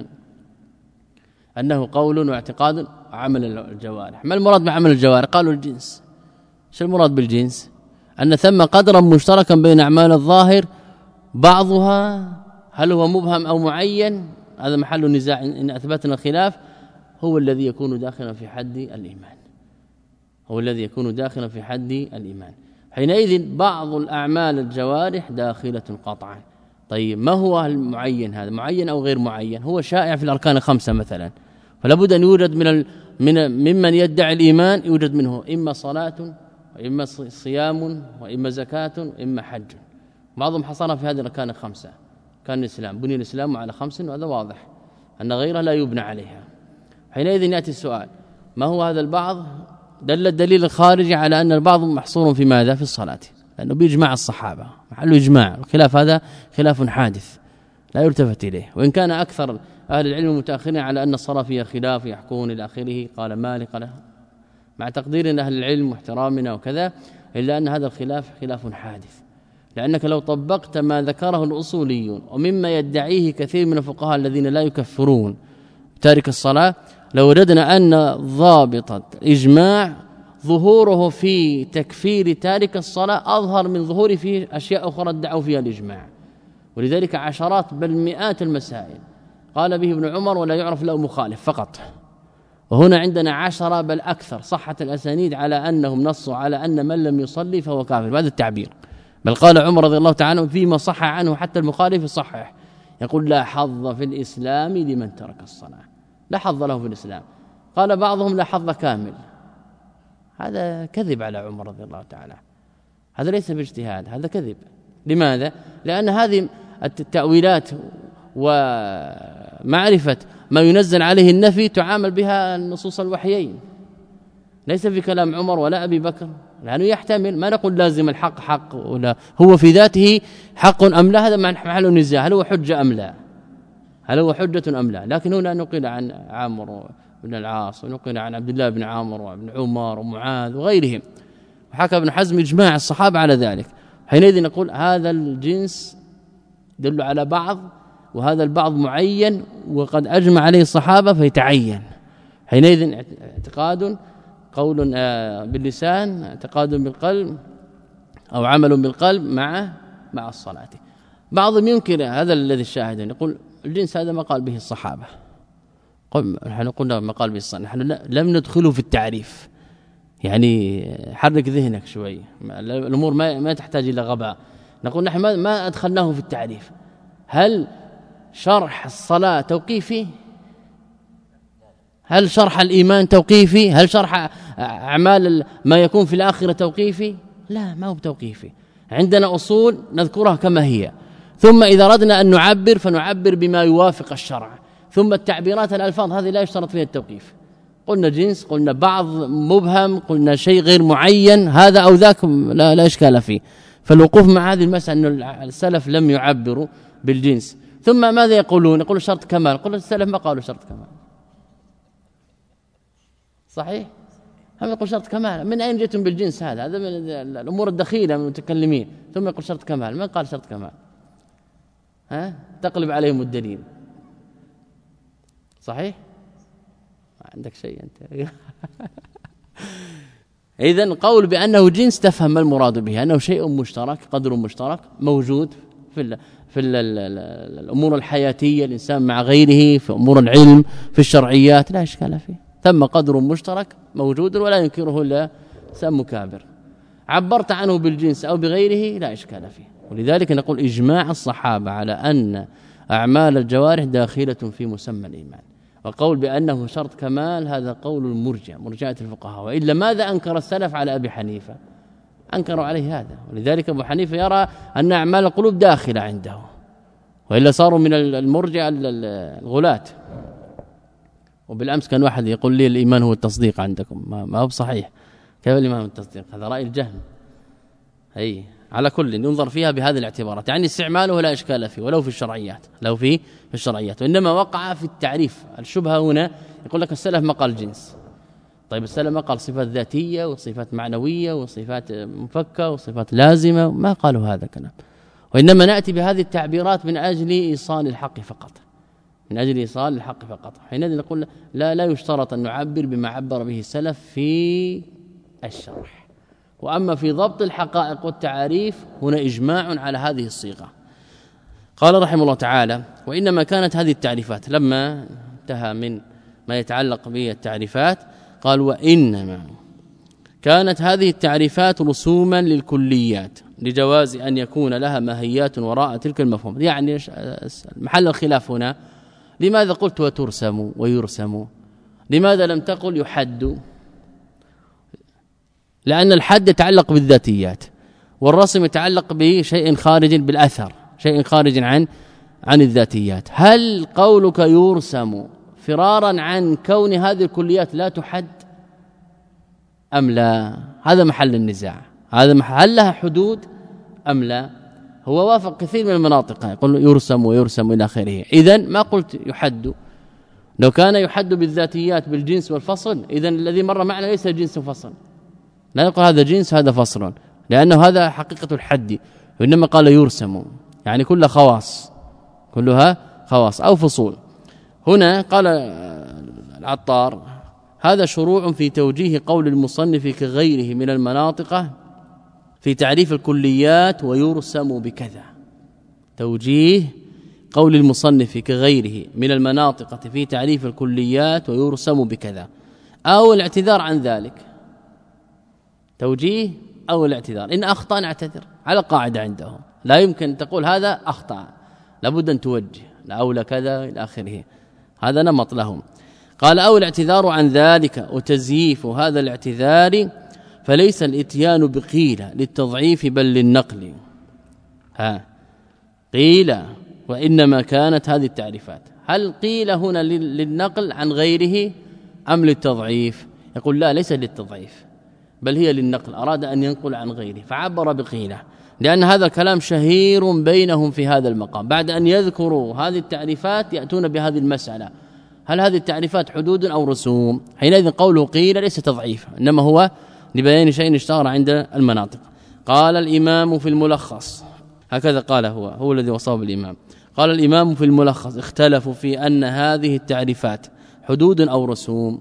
أنه قول واعتقاد وعمل الجوارح. ما المراد بعمل الجوارح؟ قالوا الجنس. شو المراد بالجنس؟ أن ثم قدرا مشتركا بين أعمال الظاهر بعضها هل هو مبهم أو معين، هذا محل نزاع إن أثبتنا الخلاف، هو الذي يكون داخلا في حد الإيمان، هو الذي يكون داخلا في حد الإيمان. حينئذ بعض الأعمال الجوارح داخلة قطعا. طيب ما هو المعين؟ هذا معين أو غير معين؟ هو شائع في الأركان الخمسة مثلا، فلا بد أن يوجد من ال... من ممن يدعي الإيمان يوجد منه إما صلاة وإما صيام وإما زكاة وإما حج. بعضهم حصرها في هذه الأركان الخمسة. كان الإسلام بني الإسلام على خمس، وهذا واضح أن غيرها لا يبنى عليها. حينئذ يأتي السؤال ما هو هذا البعض دل الدليل الخارجي على أن البعض محصور في ماذا؟ في الصلاة، لأنه بيجمع الصحابة محله إجماع. الخلاف هذا خلاف حادث لا يلتفت إليه، وإن كان أكثر أهل العلم المتأخرين على أن الصلاة فيها خلاف يحكون إلى آخره. قال مالك قال مع تقدير أهل العلم واحترامنا وكذا، إلا أن هذا الخلاف خلاف حادث، لأنك لو طبقت ما ذكره الأصوليون ومما يدعيه كثير من الفقهاء الذين لا يكفرون تارك الصلاة، لو وجدنا أن ضابط الإجماع ظهوره في تكفير تارك الصلاة أظهر من ظهوره في أشياء أخرى ادعوا فيها الإجماع. ولذلك عشرات بل مئات المسائل قال به ابن عمر ولا يعرف له مخالف فقط، وهنا عندنا عشرة بل أكثر صحت الأسانيد على أنهم نصوا على أن من لم يصلي فهو كافر بهذا التعبير. بل قال عمر رضي الله تعالى عنه فيما صح عنه حتى المخالف يصحح، يقول لا حظ في الإسلام لمن ترك الصلاة، لا حظ له في الإسلام. قال بعضهم لا حظ كامل، هذا كذب على عمر رضي الله تعالى، هذا ليس باجتهاد، هذا كذب. لماذا؟ لأن هذه التأويلات ومعرفة ما ينزل عليه النفي تعامل بها النصوص الوحيين، ليس في كلام عمر ولا أبي بكر، لأنه يحتمل، ما نقول لازم الحق حق ولا هو في ذاته حق أم لا، هذا محل نزاع، هل هو حجة أم لا، هل هو حجة أم لا. لكن هنا نقل عن عمرو بن العاص ونقل عن عبد الله بن عمرو وابن عمر ومعاذ وغيرهم، وحكى ابن حزم إجماع الصحابة على ذلك. حينئذ نقول هذا الجنس دل على بعض، وهذا البعض معين وقد أجمع عليه الصحابة فيتعين. حينئذ اعتقاد قول باللسان، اعتقاد بالقلب أو عمل بالقلب مع مع الصلاة. بعضهم ينكر هذا الذي الشاهد، يقول الجنس هذا ما قال به الصحابة، نحن قلنا ما قال به الصحابة، نحن لم ندخله في التعريف، يعني حرك ذهنك شوي، الأمور ما ما تحتاج إلى غباء. نقول نحن ما أدخلناه في التعريف. هل شرح الصلاة توقيفي؟ هل شرح الإيمان توقيفي؟ هل شرح أعمال ما يكون في الآخرة توقيفي؟ لا، ما هو بتوقيفي. عندنا أصول نذكرها كما هي، ثم إذا أردنا أن نعبر فنعبر بما يوافق الشرع، ثم التعبيرات الألفاظ هذه لا يشترط فيها التوقيف. قلنا جنس، قلنا بعض مبهم، قلنا شيء غير معين، هذا أو ذاك لا, لا إشكال فيه. فالوقوف مع هذه المسألة أن السلف لم يعبروا بالجنس. ثم ماذا يقولون؟ يقولون شرط كمال. قلنا السلف ما قالوا شرط كمال، صحيح؟ هم يقول شرط كمال. من أين جئتم بالجنس هذا؟ هذا من الأمور الدخيلة من المتكلمين. ثم يقول شرط كمال، من قال شرط كمال؟ ها؟ تقلب عليهم الدليل، صحيح؟ ما عندك شيء أنت. إذن قول بأنه جنس تفهم ما المراد به، أنه شيء مشترك، قدر مشترك موجود في ال في ال الأمور الحياتية، الإنسان مع غيره، في أمور العلم، في الشرعيات، لا إشكال فيه. ثم قدر مشترك موجود ولا ينكره إلا إنسان مكابر. عبرت عنه بالجنس أو بغيره لا إشكال فيه. ولذلك نقول إجماع الصحابة على أن أعمال الجوارح داخلة في مسمى الإيمان. وقول بأنه شرط كمال هذا قول المرجع، مرجعة الفقهاء. وإلا ماذا أنكر السلف على أبي حنيفة؟ أنكروا عليه هذا. ولذلك أبو حنيفة يرى أن أعمال القلوب داخلة عنده، وإلا صاروا من المرجع الغلاة. وبالأمس كان واحد يقول لي الإيمان هو التصديق عندكم، ما هو صحيح. كيف الإيمان هو التصديق؟ هذا رأي الجهم. أي على كل ينظر فيها بهذه الاعتبارات، يعني استعماله لا إشكال فيه ولو في الشرعيات، لو في في الشرعيات. وإنما وقع في التعريف الشبهة هنا. يقول لك السلف ما قال جنس، طيب السلف ما قال صفات ذاتية وصفات معنوية وصفات مفكة وصفات لازمة، ما قالوا هذا كلام. وإنما نأتي بهذه التعبيرات من أجل إيصال الحق فقط، من أجل إيصال الحق فقط. حينئذ نقول لا لا يشترط أن نعبر بما عبر به السلف في الشرح. وأما في ضبط الحقائق والتعاريف هنا إجماع على هذه الصيغة. قال رحمه الله تعالى: وإنما كانت هذه التعريفات، لما انتهى من ما يتعلق بالتعريفات قال: وإنما كانت هذه التعريفات رسوما للكليات لجواز أن يكون لها ماهيات وراء تلك المفهوم. يعني محل الخلاف هنا، لماذا قلت وترسم ويرسم؟ لماذا لم تقل يحد؟ لأن الحد يتعلق بالذاتيات، والرسم يتعلق بشيء خارج بالأثر، شيء خارج عن عن الذاتيات. هل قولك يرسم فرارا عن كون هذه الكليات لا تحد؟ أم لا؟ هذا محل النزاع. هذا محل هل لها حدود أم لا؟ هو وافق كثير من المناطق يقول يرسم ويرسم إلى آخره. إذن ما قلت يحد، لو كان يحد بالذاتيات بالجنس والفصل إذن الذي مر معنا ليس جنس وفصل، لا يقول هذا جنس هذا فصل، لأنه هذا حقيقة الحد، وإنما قال يرسم يعني كل خواص، كلها خواص أو فصول. هنا قال العطار هذا شروع في توجيه قول المصنف كغيره من المناطق في تعريف الكليات ويرسم بكذا. توجيه قول المصنف كغيره من المناطق في تعريف الكليات ويرسم بكذا، أو الاعتذار عن ذلك. توجيه أو الاعتذار، إن أخطأ نعتذر على قاعدة عندهم، لا يمكن تقول هذا أخطأ، لابد أن توجه أو لكذا إلى آخره، هذا نمط لهم. قال أو الاعتذار عن ذلك وتزييف هذا الاعتذار، فليس الاتيان بقيل للتضعيف بل للنقل. ها قيل وإنما كانت هذه التعريفات، هل قيل هنا للنقل عن غيره أم للتضعيف؟ يقول لا، ليس للتضعيف بل هي للنقل، أراد أن ينقل عن غيره فعبر بقيله، لأن هذا الكلام شهير بينهم في هذا المقام. بعد أن يذكروا هذه التعريفات يأتون بهذه المسألة، هل هذه التعريفات حدود أو رسوم؟ حينئذ قوله قيل ليس تضعيف، إنما هو لبيان شيء اشتهر عند المناطق. قال الإمام في الملخص، هكذا قال هو هو الذي وصاه بالإمام، قال الإمام في الملخص اختلفوا في أن هذه التعريفات حدود أو رسوم،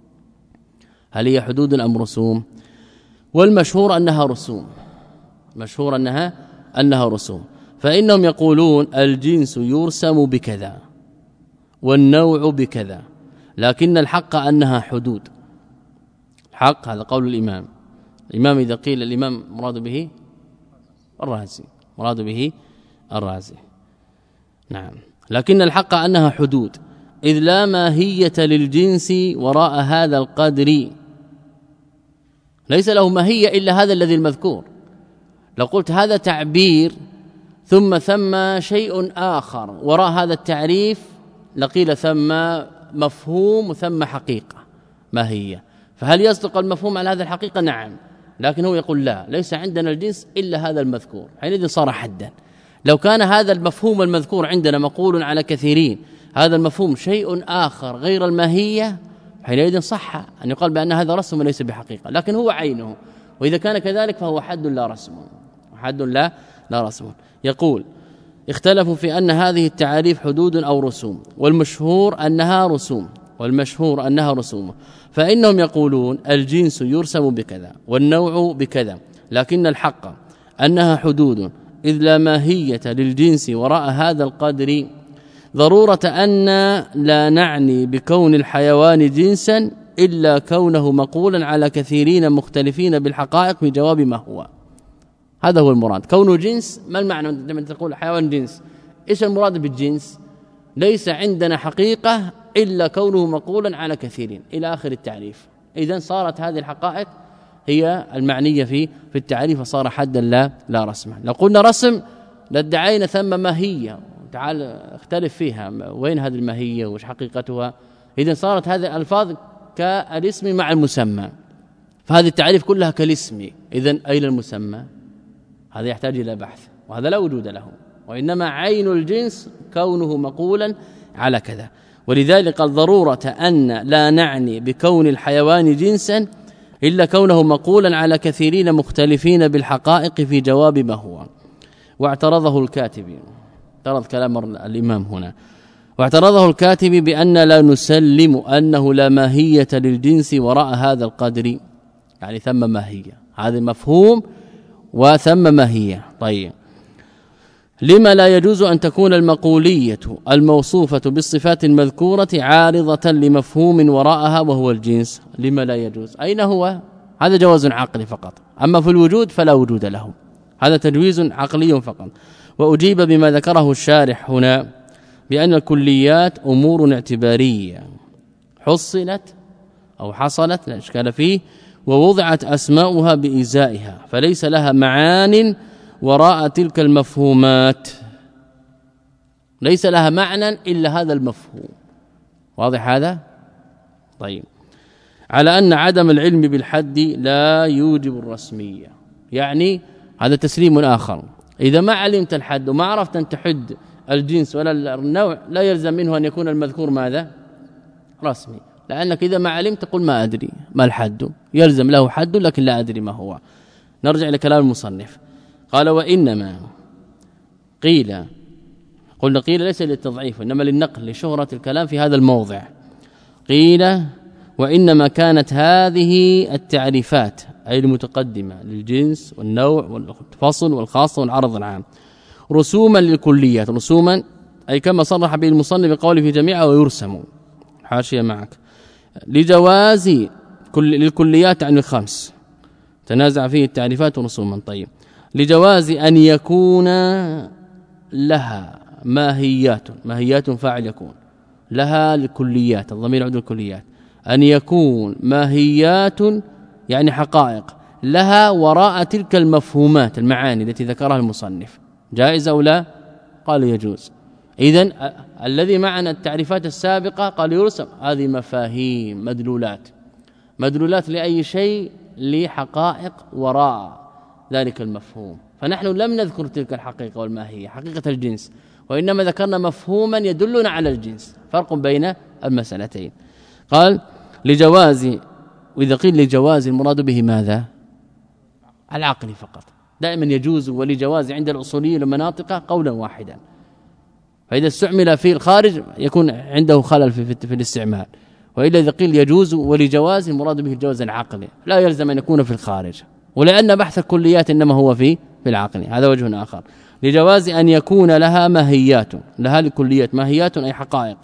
هل هي حدود أم رسوم؟ والمشهور أنها رسوم، مشهور أنها أنها رسوم. فإنهم يقولون الجنس يرسم بكذا والنوع بكذا، لكن الحق أنها حدود. الحق هذا قول الإمام. الإمام إذا قيل الإمام مراد به الرازي، مراد به الرازي، نعم. لكن الحق أنها حدود، إذ لا ماهية للجنس وراء هذا القدر، ليس له ماهية إلا هذا الذي المذكور. لو قلت هذا تعبير ثم ثم شيء آخر وراء هذا التعريف لقيل ثم مفهوم وثم حقيقة ماهية، فهل يصدق المفهوم على هذه الحقيقة؟ نعم، لكن هو يقول لا، ليس عندنا الجنس إلا هذا المذكور، حينئذ صار حدا. لو كان هذا المفهوم المذكور عندنا مقول على كثيرين، هذا المفهوم شيء آخر غير الماهية، حينئذ صح أن يقال بأن هذا رسم وليس بحقيقة، لكن هو عينه، وإذا كان كذلك فهو حد لا رسم، حد لا لا رسم. يقول اختلفوا في أن هذه التعاريف حدود أو رسوم، والمشهور أنها رسوم، والمشهور أنها رسوم. فإنهم يقولون الجنس يرسم بكذا والنوع بكذا، لكن الحق أنها حدود، إذ لا ماهية للجنس وراء هذا القدر، ضرورة أن لا نعني بكون الحيوان جنسا إلا كونه مقولا على كثيرين مختلفين بالحقائق في جواب ما هو. هذا هو المراد. كونه جنس، ما المعنى لما تقول حيوان جنس؟ إيش المراد بالجنس؟ ليس عندنا حقيقة إلا كونه مقولا على كثيرين إلى آخر التعريف. إذن صارت هذه الحقائق هي المعنية في في التعريف، فصار حدا لا لا رسما. لو قلنا رسم لادعينا ثم ماهية، تعال اختلف فيها، وين هذه الماهية وش حقيقتها؟ إذن صارت هذه الألفاظ كالاسم مع المسمى، فهذه التعريف كلها كالاسم. إذن أين المسمى؟ هذا يحتاج إلى بحث، وهذا لا وجود له، وإنما عين الجنس كونه مقولا على كذا. ولذلك قال ضرورة أن لا نعني بكون الحيوان جنسا إلا كونه مقولا على كثيرين مختلفين بالحقائق في جواب ما هو. واعترضه الكاتب، اعترض كلام الإمام هنا، واعترضه الكاتب بأن لا نسلم أنه لا ماهية للجنس وراء هذا القدر، يعني ثم ماهية، هذا مفهوم وثم ماهية. طيب لما لا يجوز أن تكون المقولية الموصوفة بالصفات المذكورة عارضة لمفهوم وراءها وهو الجنس؟ لما لا يجوز؟ أين هو؟ هذا جواز عقلي فقط، أما في الوجود فلا وجود له، هذا تجويز عقلي فقط. وأجيب بما ذكره الشارح هنا بأن الكليات أمور اعتبارية حصلت أو حصلت لا إشكال فيه، ووضعت أسماؤها بإزائها، فليس لها معان وراء تلك المفهومات، ليس لها معنى إلا هذا المفهوم. واضح هذا؟ طيب على أن عدم العلم بالحد لا يوجب الرسمية. يعني هذا تسليم آخر، إذا ما علمت الحد وما عرفت أن تحد الجنس ولا النوع لا يلزم منه أن يكون المذكور ماذا؟ رسمي، لأنك إذا ما علمت تقول ما أدري ما الحد، يلزم له حد لكن لا أدري ما هو. نرجع إلى كلام المصنف، قال وإنما قيل، قلنا قيل ليس للتضعيف إنما للنقل لشهرة الكلام في هذا الموضع. قيل وإنما كانت هذه التعريفات أي المتقدمة للجنس والنوع والفصل والخاصة والعرض العام رسوما للكليات، رسوما أي كما صرح به المصنف بقوله في جميعها ويرسم حاشية معك لجواز كل للكليات عن الخمس تنازع فيه التعريفات رسوما. طيب لجواز أن يكون لها ماهيات، ماهيات فاعل يكون لها الكليات، الضمير يعود الكليات، أن يكون ماهيات يعني حقائق لها وراء تلك المفهومات المعاني التي ذكرها المصنف، جائز أو لا؟ قال يجوز. إذن الذي معنا التعريفات السابقة قال يرسم، هذه مفاهيم مدلولات، مدلولات لأي شيء لحقائق وراء ذلك المفهوم، فنحن لم نذكر تلك الحقيقة والماهية حقيقة الجنس، وإنما ذكرنا مفهوما يدلنا على الجنس، فرق بين المسألتين. قال لجواز، وإذا قيل لجواز المراد به ماذا؟ العقل فقط، دائما يجوز ولجواز عند الأصوليين والمناطق قولا واحدا، فإذا استعمل في الخارج يكون عنده خلل في, في, في الاستعمال، وإلا إذا قيل يجوز ولجواز المراد به الجواز العقلي لا يلزم أن يكون في الخارج، ولأن بحث الكليات إنما هو في في العقل، هذا وجه آخر. لجواز أن يكون لها ماهيات، لها الكليات ماهيات أي حقائق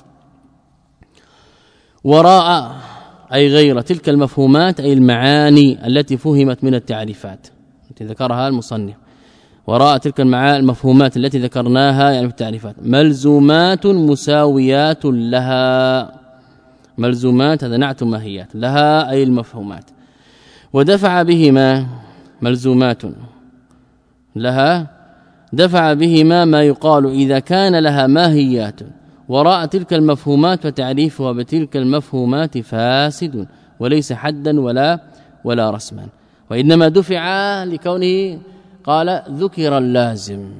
وراء أي غير تلك المفهومات أي المعاني التي فهمت من التعريفات التي ذكرها المصنف، وراء تلك المفهومات التي ذكرناها يعني في التعريفات ملزومات مساويات لها، ملزومات هذا نعت ماهيات لها أي المفهومات، ودفع بهما ملزومات لها دفع بهما ما يقال إذا كان لها ماهيات وراء تلك المفهومات وتعريفها بتلك المفهومات فاسد وليس حدا ولا ولا رسما، وإنما دفع لكونه قال ذكر اللازم،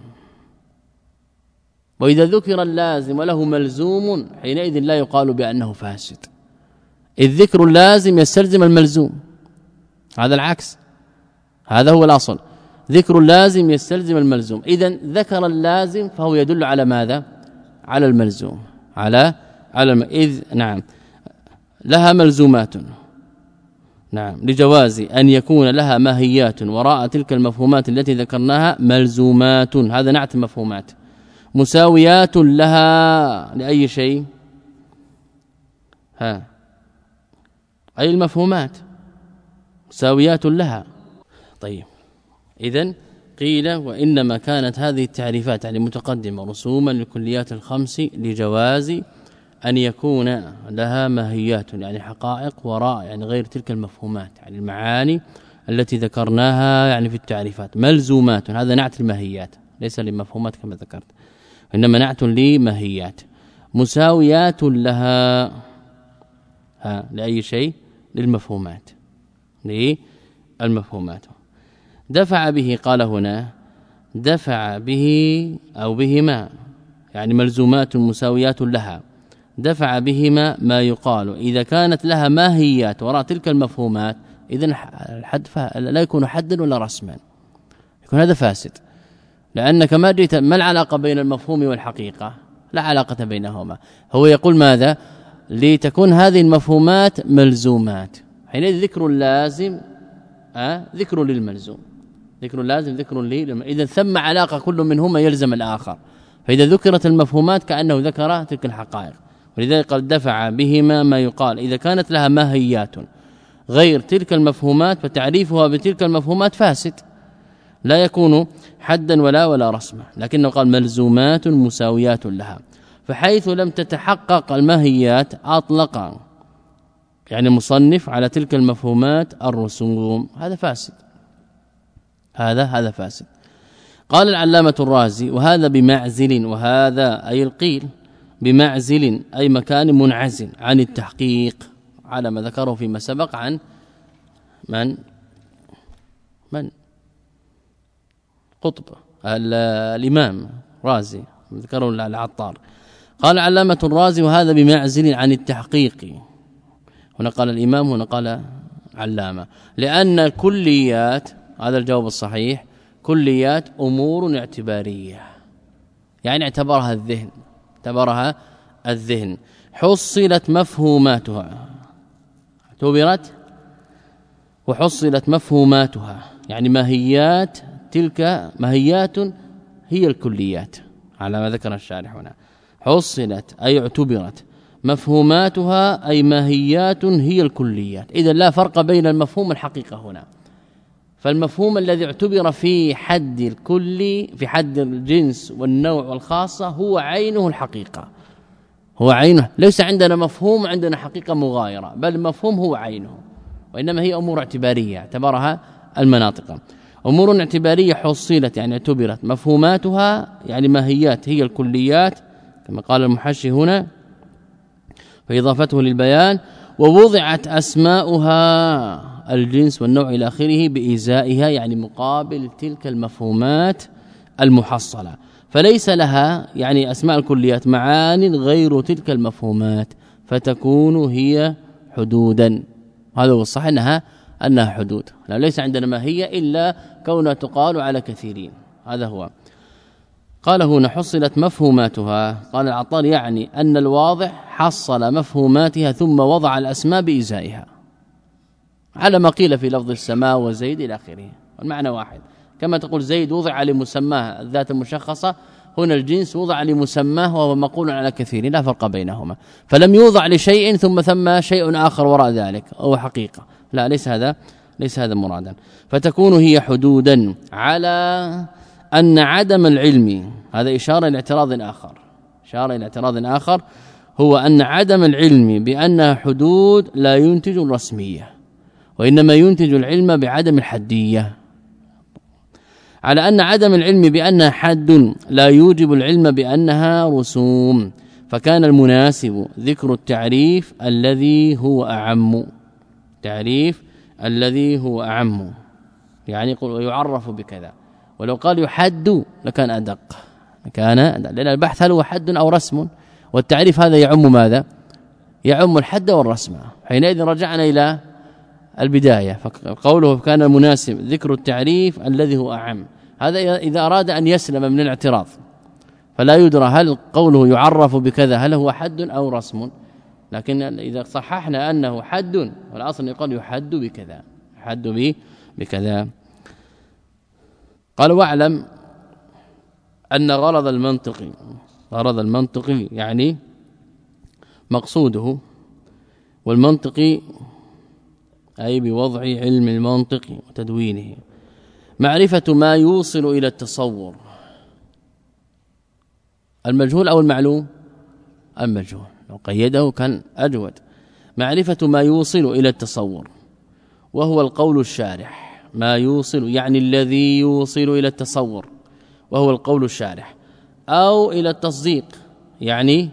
وإذا ذكر اللازم وله ملزوم حينئذ لا يقال بأنه فاسد، إذ ذكر اللازم يستلزم الملزوم، هذا العكس، هذا هو الأصل، ذكر اللازم يستلزم الملزوم، إذن ذكر اللازم فهو يدل على ماذا؟ على الملزوم، على على الم... إذ نعم لها ملزومات، نعم لجواز أن يكون لها ماهيات وراء تلك المفهومات التي ذكرناها ملزومات، هذا نعت المفهومات، مساويات لها لأي شيء؟ ها أي المفهومات مساويات لها. طيب إذن قيل وإنما كانت هذه التعريفات يعني متقدمة رسوما للكليات الخمس لجواز أن يكون لها ماهيات يعني حقائق وراء يعني غير تلك المفهومات يعني المعاني التي ذكرناها يعني في التعريفات ملزومات، هذا نعت الماهيات ليس للمفهومات كما ذكرت، إنما نعت لماهيات، مساويات لها ها لأي شيء؟ للمفهومات، للمفهومات. دفع به قال هنا دفع به أو بهما يعني ملزومات مساويات لها، دفع بهما ما يقال إذا كانت لها ماهيات وراء تلك المفهومات، إذن الحد لا يكون حدا ولا رسما، يكون هذا فاسد، لأنك ما جئت ما العلاقة بين المفهوم والحقيقة؟ لا علاقة بينهما، هو يقول ماذا؟ لتكون هذه المفهومات ملزومات، حينئذ ذكر اللازم أه؟ ذكر للملزوم، ذكر لازم ذكر لي، إذا ثم علاقة كل منهما يلزم الآخر، فإذا ذكرت المفهومات كأنه ذكر تلك الحقائق، ولذلك قال دفع بهما ما يقال إذا كانت لها ماهيات غير تلك المفهومات فتعريفها بتلك المفهومات فاسد لا يكون حدا ولا ولا رسما، لكنه قال ملزومات مساويات لها، فحيث لم تتحقق الماهيات أطلق يعني مصنف على تلك المفهومات الرسوم، هذا فاسد، هذا هذا فاسد. قال العلامة الرازي وهذا بمعزل، وهذا أي القيل بمعزل أي مكان منعزل عن التحقيق، على ما ذكره فيما سبق عن من من قطب الإمام رازي ذكره العطار. قال علامة الرازي وهذا بمعزل عن التحقيق. هنا قال الإمام هنا قال علامة، لأن الكليات هذا الجواب الصحيح كليات أمور اعتبارية، يعني اعتبرها الذهن اعتبرها الذهن حصلت مفهوماتها اعتبرت وحصلت مفهوماتها، يعني ماهيات تلك ماهيات هي الكليات على ما ذكر الشارح هنا. حصلت أي اعتبرت، مفهوماتها أي ماهيات هي الكليات. إذا لا فرق بين المفهوم والحقيقة هنا، فالمفهوم الذي اعتبر في حد الكل في حد الجنس والنوع والخاصة هو عينه الحقيقة، هو عينه. ليس عندنا مفهوم عندنا حقيقة مغايرة، بل المفهوم هو عينه، وإنما هي أمور اعتبارية اعتبرها المناطق. أمور اعتبارية حصلت يعني اعتبرت، مفهوماتها يعني ماهيات هي الكليات كما قال المحشي هنا فإضافته للبيان، ووضعت أسماؤها الجنس والنوع إلى آخره بإزائها يعني مقابل تلك المفهومات المحصلة، فليس لها يعني أسماء الكليات معان غير تلك المفهومات، فتكون هي حدودا. هذا هو الصح أنها أنها حدود، لا ليس عندنا ما هي إلا كونها تقال على كثيرين. هذا هو. قال هنا حصلت مفهوماتها، قال العطار يعني أن الواضح حصل مفهوماتها ثم وضع الأسماء بإزائها على ما قيل في لفظ السماء وزيد إلى آخره، والمعنى واحد. كما تقول زيد وضع لمسماه الذات المشخصة، هنا الجنس وضع لمسماه وهو مقول على كثير، لا فرق بينهما، فلم يوضع لشيء ثم ثم شيء آخر وراء ذلك أو حقيقة، لا ليس هذا ليس هذا مرادا. فتكون هي حدودا على أن عدم العلم، هذا إشارة إلى اعتراض آخر إشارة إلى اعتراض آخر هو أن عدم العلم بأنها حدود لا ينتج الرسمية، وإنما ينتج العلم بعدم الحدية، على أن عدم العلم بأنها حد لا يوجب العلم بأنها رسوم، فكان المناسب ذكر التعريف الذي هو أعم تعريف الذي هو أعم، يعني يقول يعرف بكذا، ولو قال يحد لكان أدق كان أدق، لأن البحث هل هو حد أو رسم، والتعريف هذا يعم ماذا؟ يعم الحد والرسم. حينئذ رجعنا إلى البداية، فقوله كان المناسب ذكر التعريف الذي هو أعم، هذا إذا أراد أن يسلم من الاعتراض، فلا يدرى هل قوله يعرف بكذا هل هو حد أو رسم، لكن إذا صححنا أنه حد والأصل يقال يحد بكذا يحد به بكذا. قال واعلم أن غرض المنطق غرض المنطق يعني مقصوده، والمنطق أي بوضع علم المنطق وتدوينه معرفة ما يوصل إلى التصور، المجهول أو المعلوم؟ المجهول، لو قيده كان أجود. معرفة ما يوصل إلى التصور، وهو القول الشارح، ما يوصل يعني الذي يوصل إلى التصور وهو القول الشارح، أو إلى التصديق يعني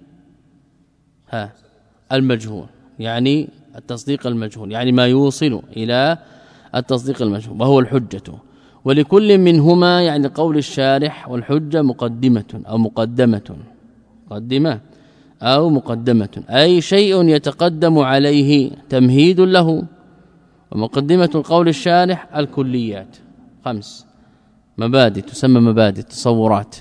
ها المجهول، يعني التصديق المجهول، يعني ما يوصل إلى التصديق المجهول وهو الحجة. ولكل منهما يعني قول الشارح والحجة مقدمة أو مقدمة مقدمة أو مقدمة، أي شيء يتقدم عليه تمهيد له. ومقدمة القول الشارح الكليات خمس مبادئ تسمى مبادئ التصورات،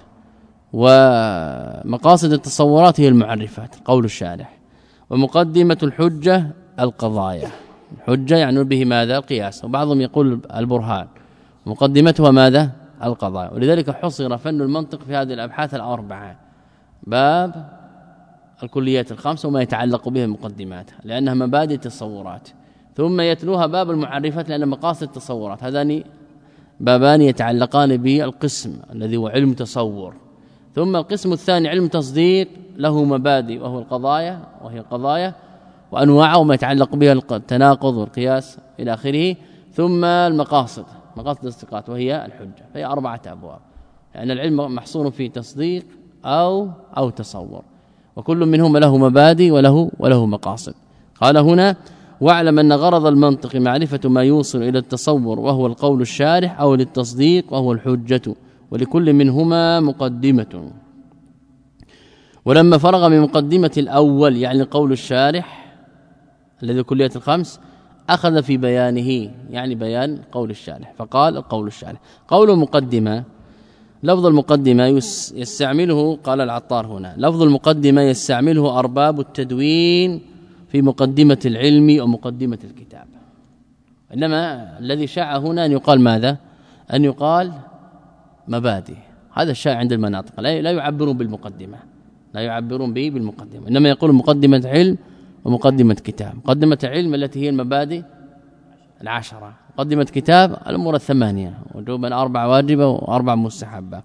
ومقاصد التصورات هي المعرفات قول الشارح. ومقدمة الحجة القضايا، الحجة يعني به ماذا؟ القياس، وبعضهم يقول البرهان، مقدمتها ماذا؟ القضايا. ولذلك حصر فن المنطق في هذه الأبحاث الأربعة، باب الكليات الخمسة وما يتعلق بها مقدماتها لأنها مبادئ التصورات، ثم يتلوها باب المعرفات لأن مقاصد التصورات، هذان بابان يتعلقان بالقسم الذي هو علم تصور. ثم القسم الثاني علم تصديق له مبادئ وهو القضايا، وهي القضايا وانواعها وما يتعلق بها التناقض والقياس الى اخره. ثم المقاصد مقاصد الاستقامة وهي الحجة، فهي أربعة أبواب، لأن يعني العلم محصور في تصديق أو أو تصور، وكل منهما له مبادئ وله وله مقاصد. قال هنا واعلم أن غرض المنطق معرفة ما يوصل إلى التصور وهو القول الشارح أو للتصديق وهو الحجة ولكل منهما مقدمة. ولما فرغ من مقدمة الأول يعني قول الشارح الذي كلية الخمس أخذ في بيانه يعني بيان قول الشارح فقال القول الشارح. قول مقدمة لفظ المقدمة يستعمله قال العطار هنا لفظ المقدمة يستعمله أرباب التدوين في مقدمة العلم ومقدمة الكتاب. إنما الذي شاع هنا أن يقال ماذا أن يقال مبادئ. هذا الشائع عند المناطق لا يعبرون بالمقدمة لا يعبرون به بالمقدمة إنما يقول مقدمة علم ومقدمة كتاب. مقدمة علم التي هي المبادئ العشرة مقدمة كتاب الأمور الثمانية وجوبا أربع واجبة وأربع مستحبة.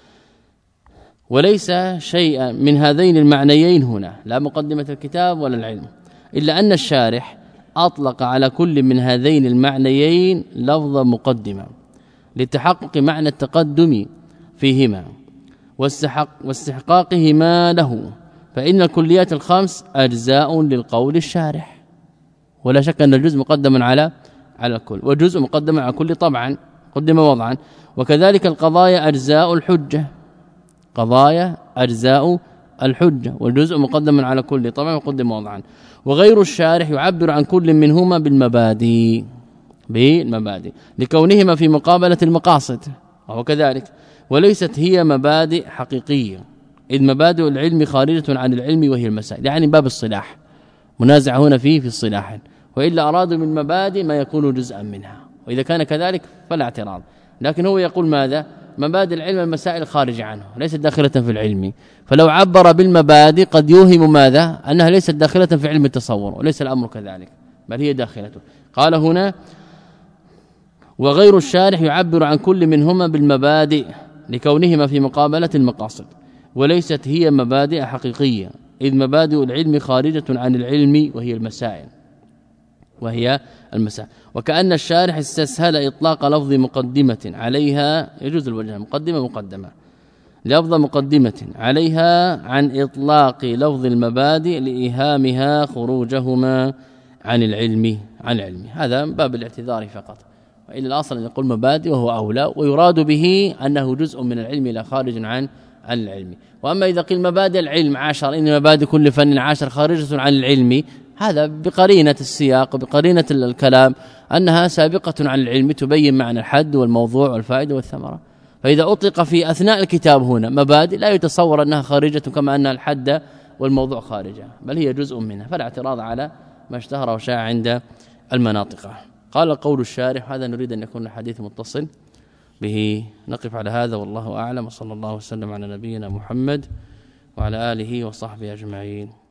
وليس شيئا من هذين المعنيين هنا لا مقدمة الكتاب ولا العلم إلا أن الشارح أطلق على كل من هذين المعنيين لفظ مقدمة لتحقق معنى التقدم فيهما واستحق واستحقاقهما له فإن الكليات الخمس أجزاء للقول الشارح ولا شك أن الجزء مقدم على على الكل وجزء مقدم على كل طبعا قدم وضعا وكذلك القضايا أجزاء الحجة قضايا أجزاء الحجة والجزء مقدم على كل طبعا وقدم وضعا. وغير الشارح يعبر عن كل منهما بالمبادئ بالمبادئ لكونهما في مقابلة المقاصد وهو كذلك وليست هي مبادئ حقيقية إذ مبادئ العلم خارجة عن العلم وهي المسائل يعني باب الصلاح منازع هنا فيه في الصلاح وإلا أرادوا من مبادئ ما يكون جزءا منها وإذا كان كذلك فلا اعتراض لكن هو يقول ماذا مبادئ العلم المسائل خارجة عنه ليست داخلة في العلم فلو عبر بالمبادئ قد يوهم ماذا أنها ليست داخلة في علم التصور وليس الأمر كذلك بل هي داخلته. قال هنا وغير الشارح يعبر عن كل منهما بالمبادئ لكونهما في مقابلة المقاصد وليست هي مبادئ حقيقية إذ مبادئ العلم خارجة عن العلم وهي المسائل وهي المسائل. وكأن الشارح استسهل إطلاق لفظ مقدمة عليها يجوز الوجه مقدمة مقدمة لفظ مقدمة عليها عن إطلاق لفظ المبادئ لإيهامها خروجهما عن العلم عن العلم. هذا باب الاعتذار فقط وإلا الأصل أن يقول مبادئ وهو أولى ويراد به أنه جزء من العلم لا خارج عن عن العلم. وأما إذا قيل مبادئ العلم عشر إن مبادئ كل فن عشر خارجة عن العلم هذا بقرينة السياق وبقرينة الكلام أنها سابقة عن العلم تبين معنى الحد والموضوع والفائدة والثمرة. فإذا أطلق في أثناء الكتاب هنا مبادئ لا يتصور أنها خارجة كما أن الحد والموضوع خارجة بل هي جزء منها فلا اعتراض على ما اشتهر وشاع عند المناطق. قال القول الشارح هذا نريد أن يكون الحديث متصل به. نقف على هذا والله أعلم وصلى الله وسلم على نبينا محمد وعلى آله وصحبه أجمعين.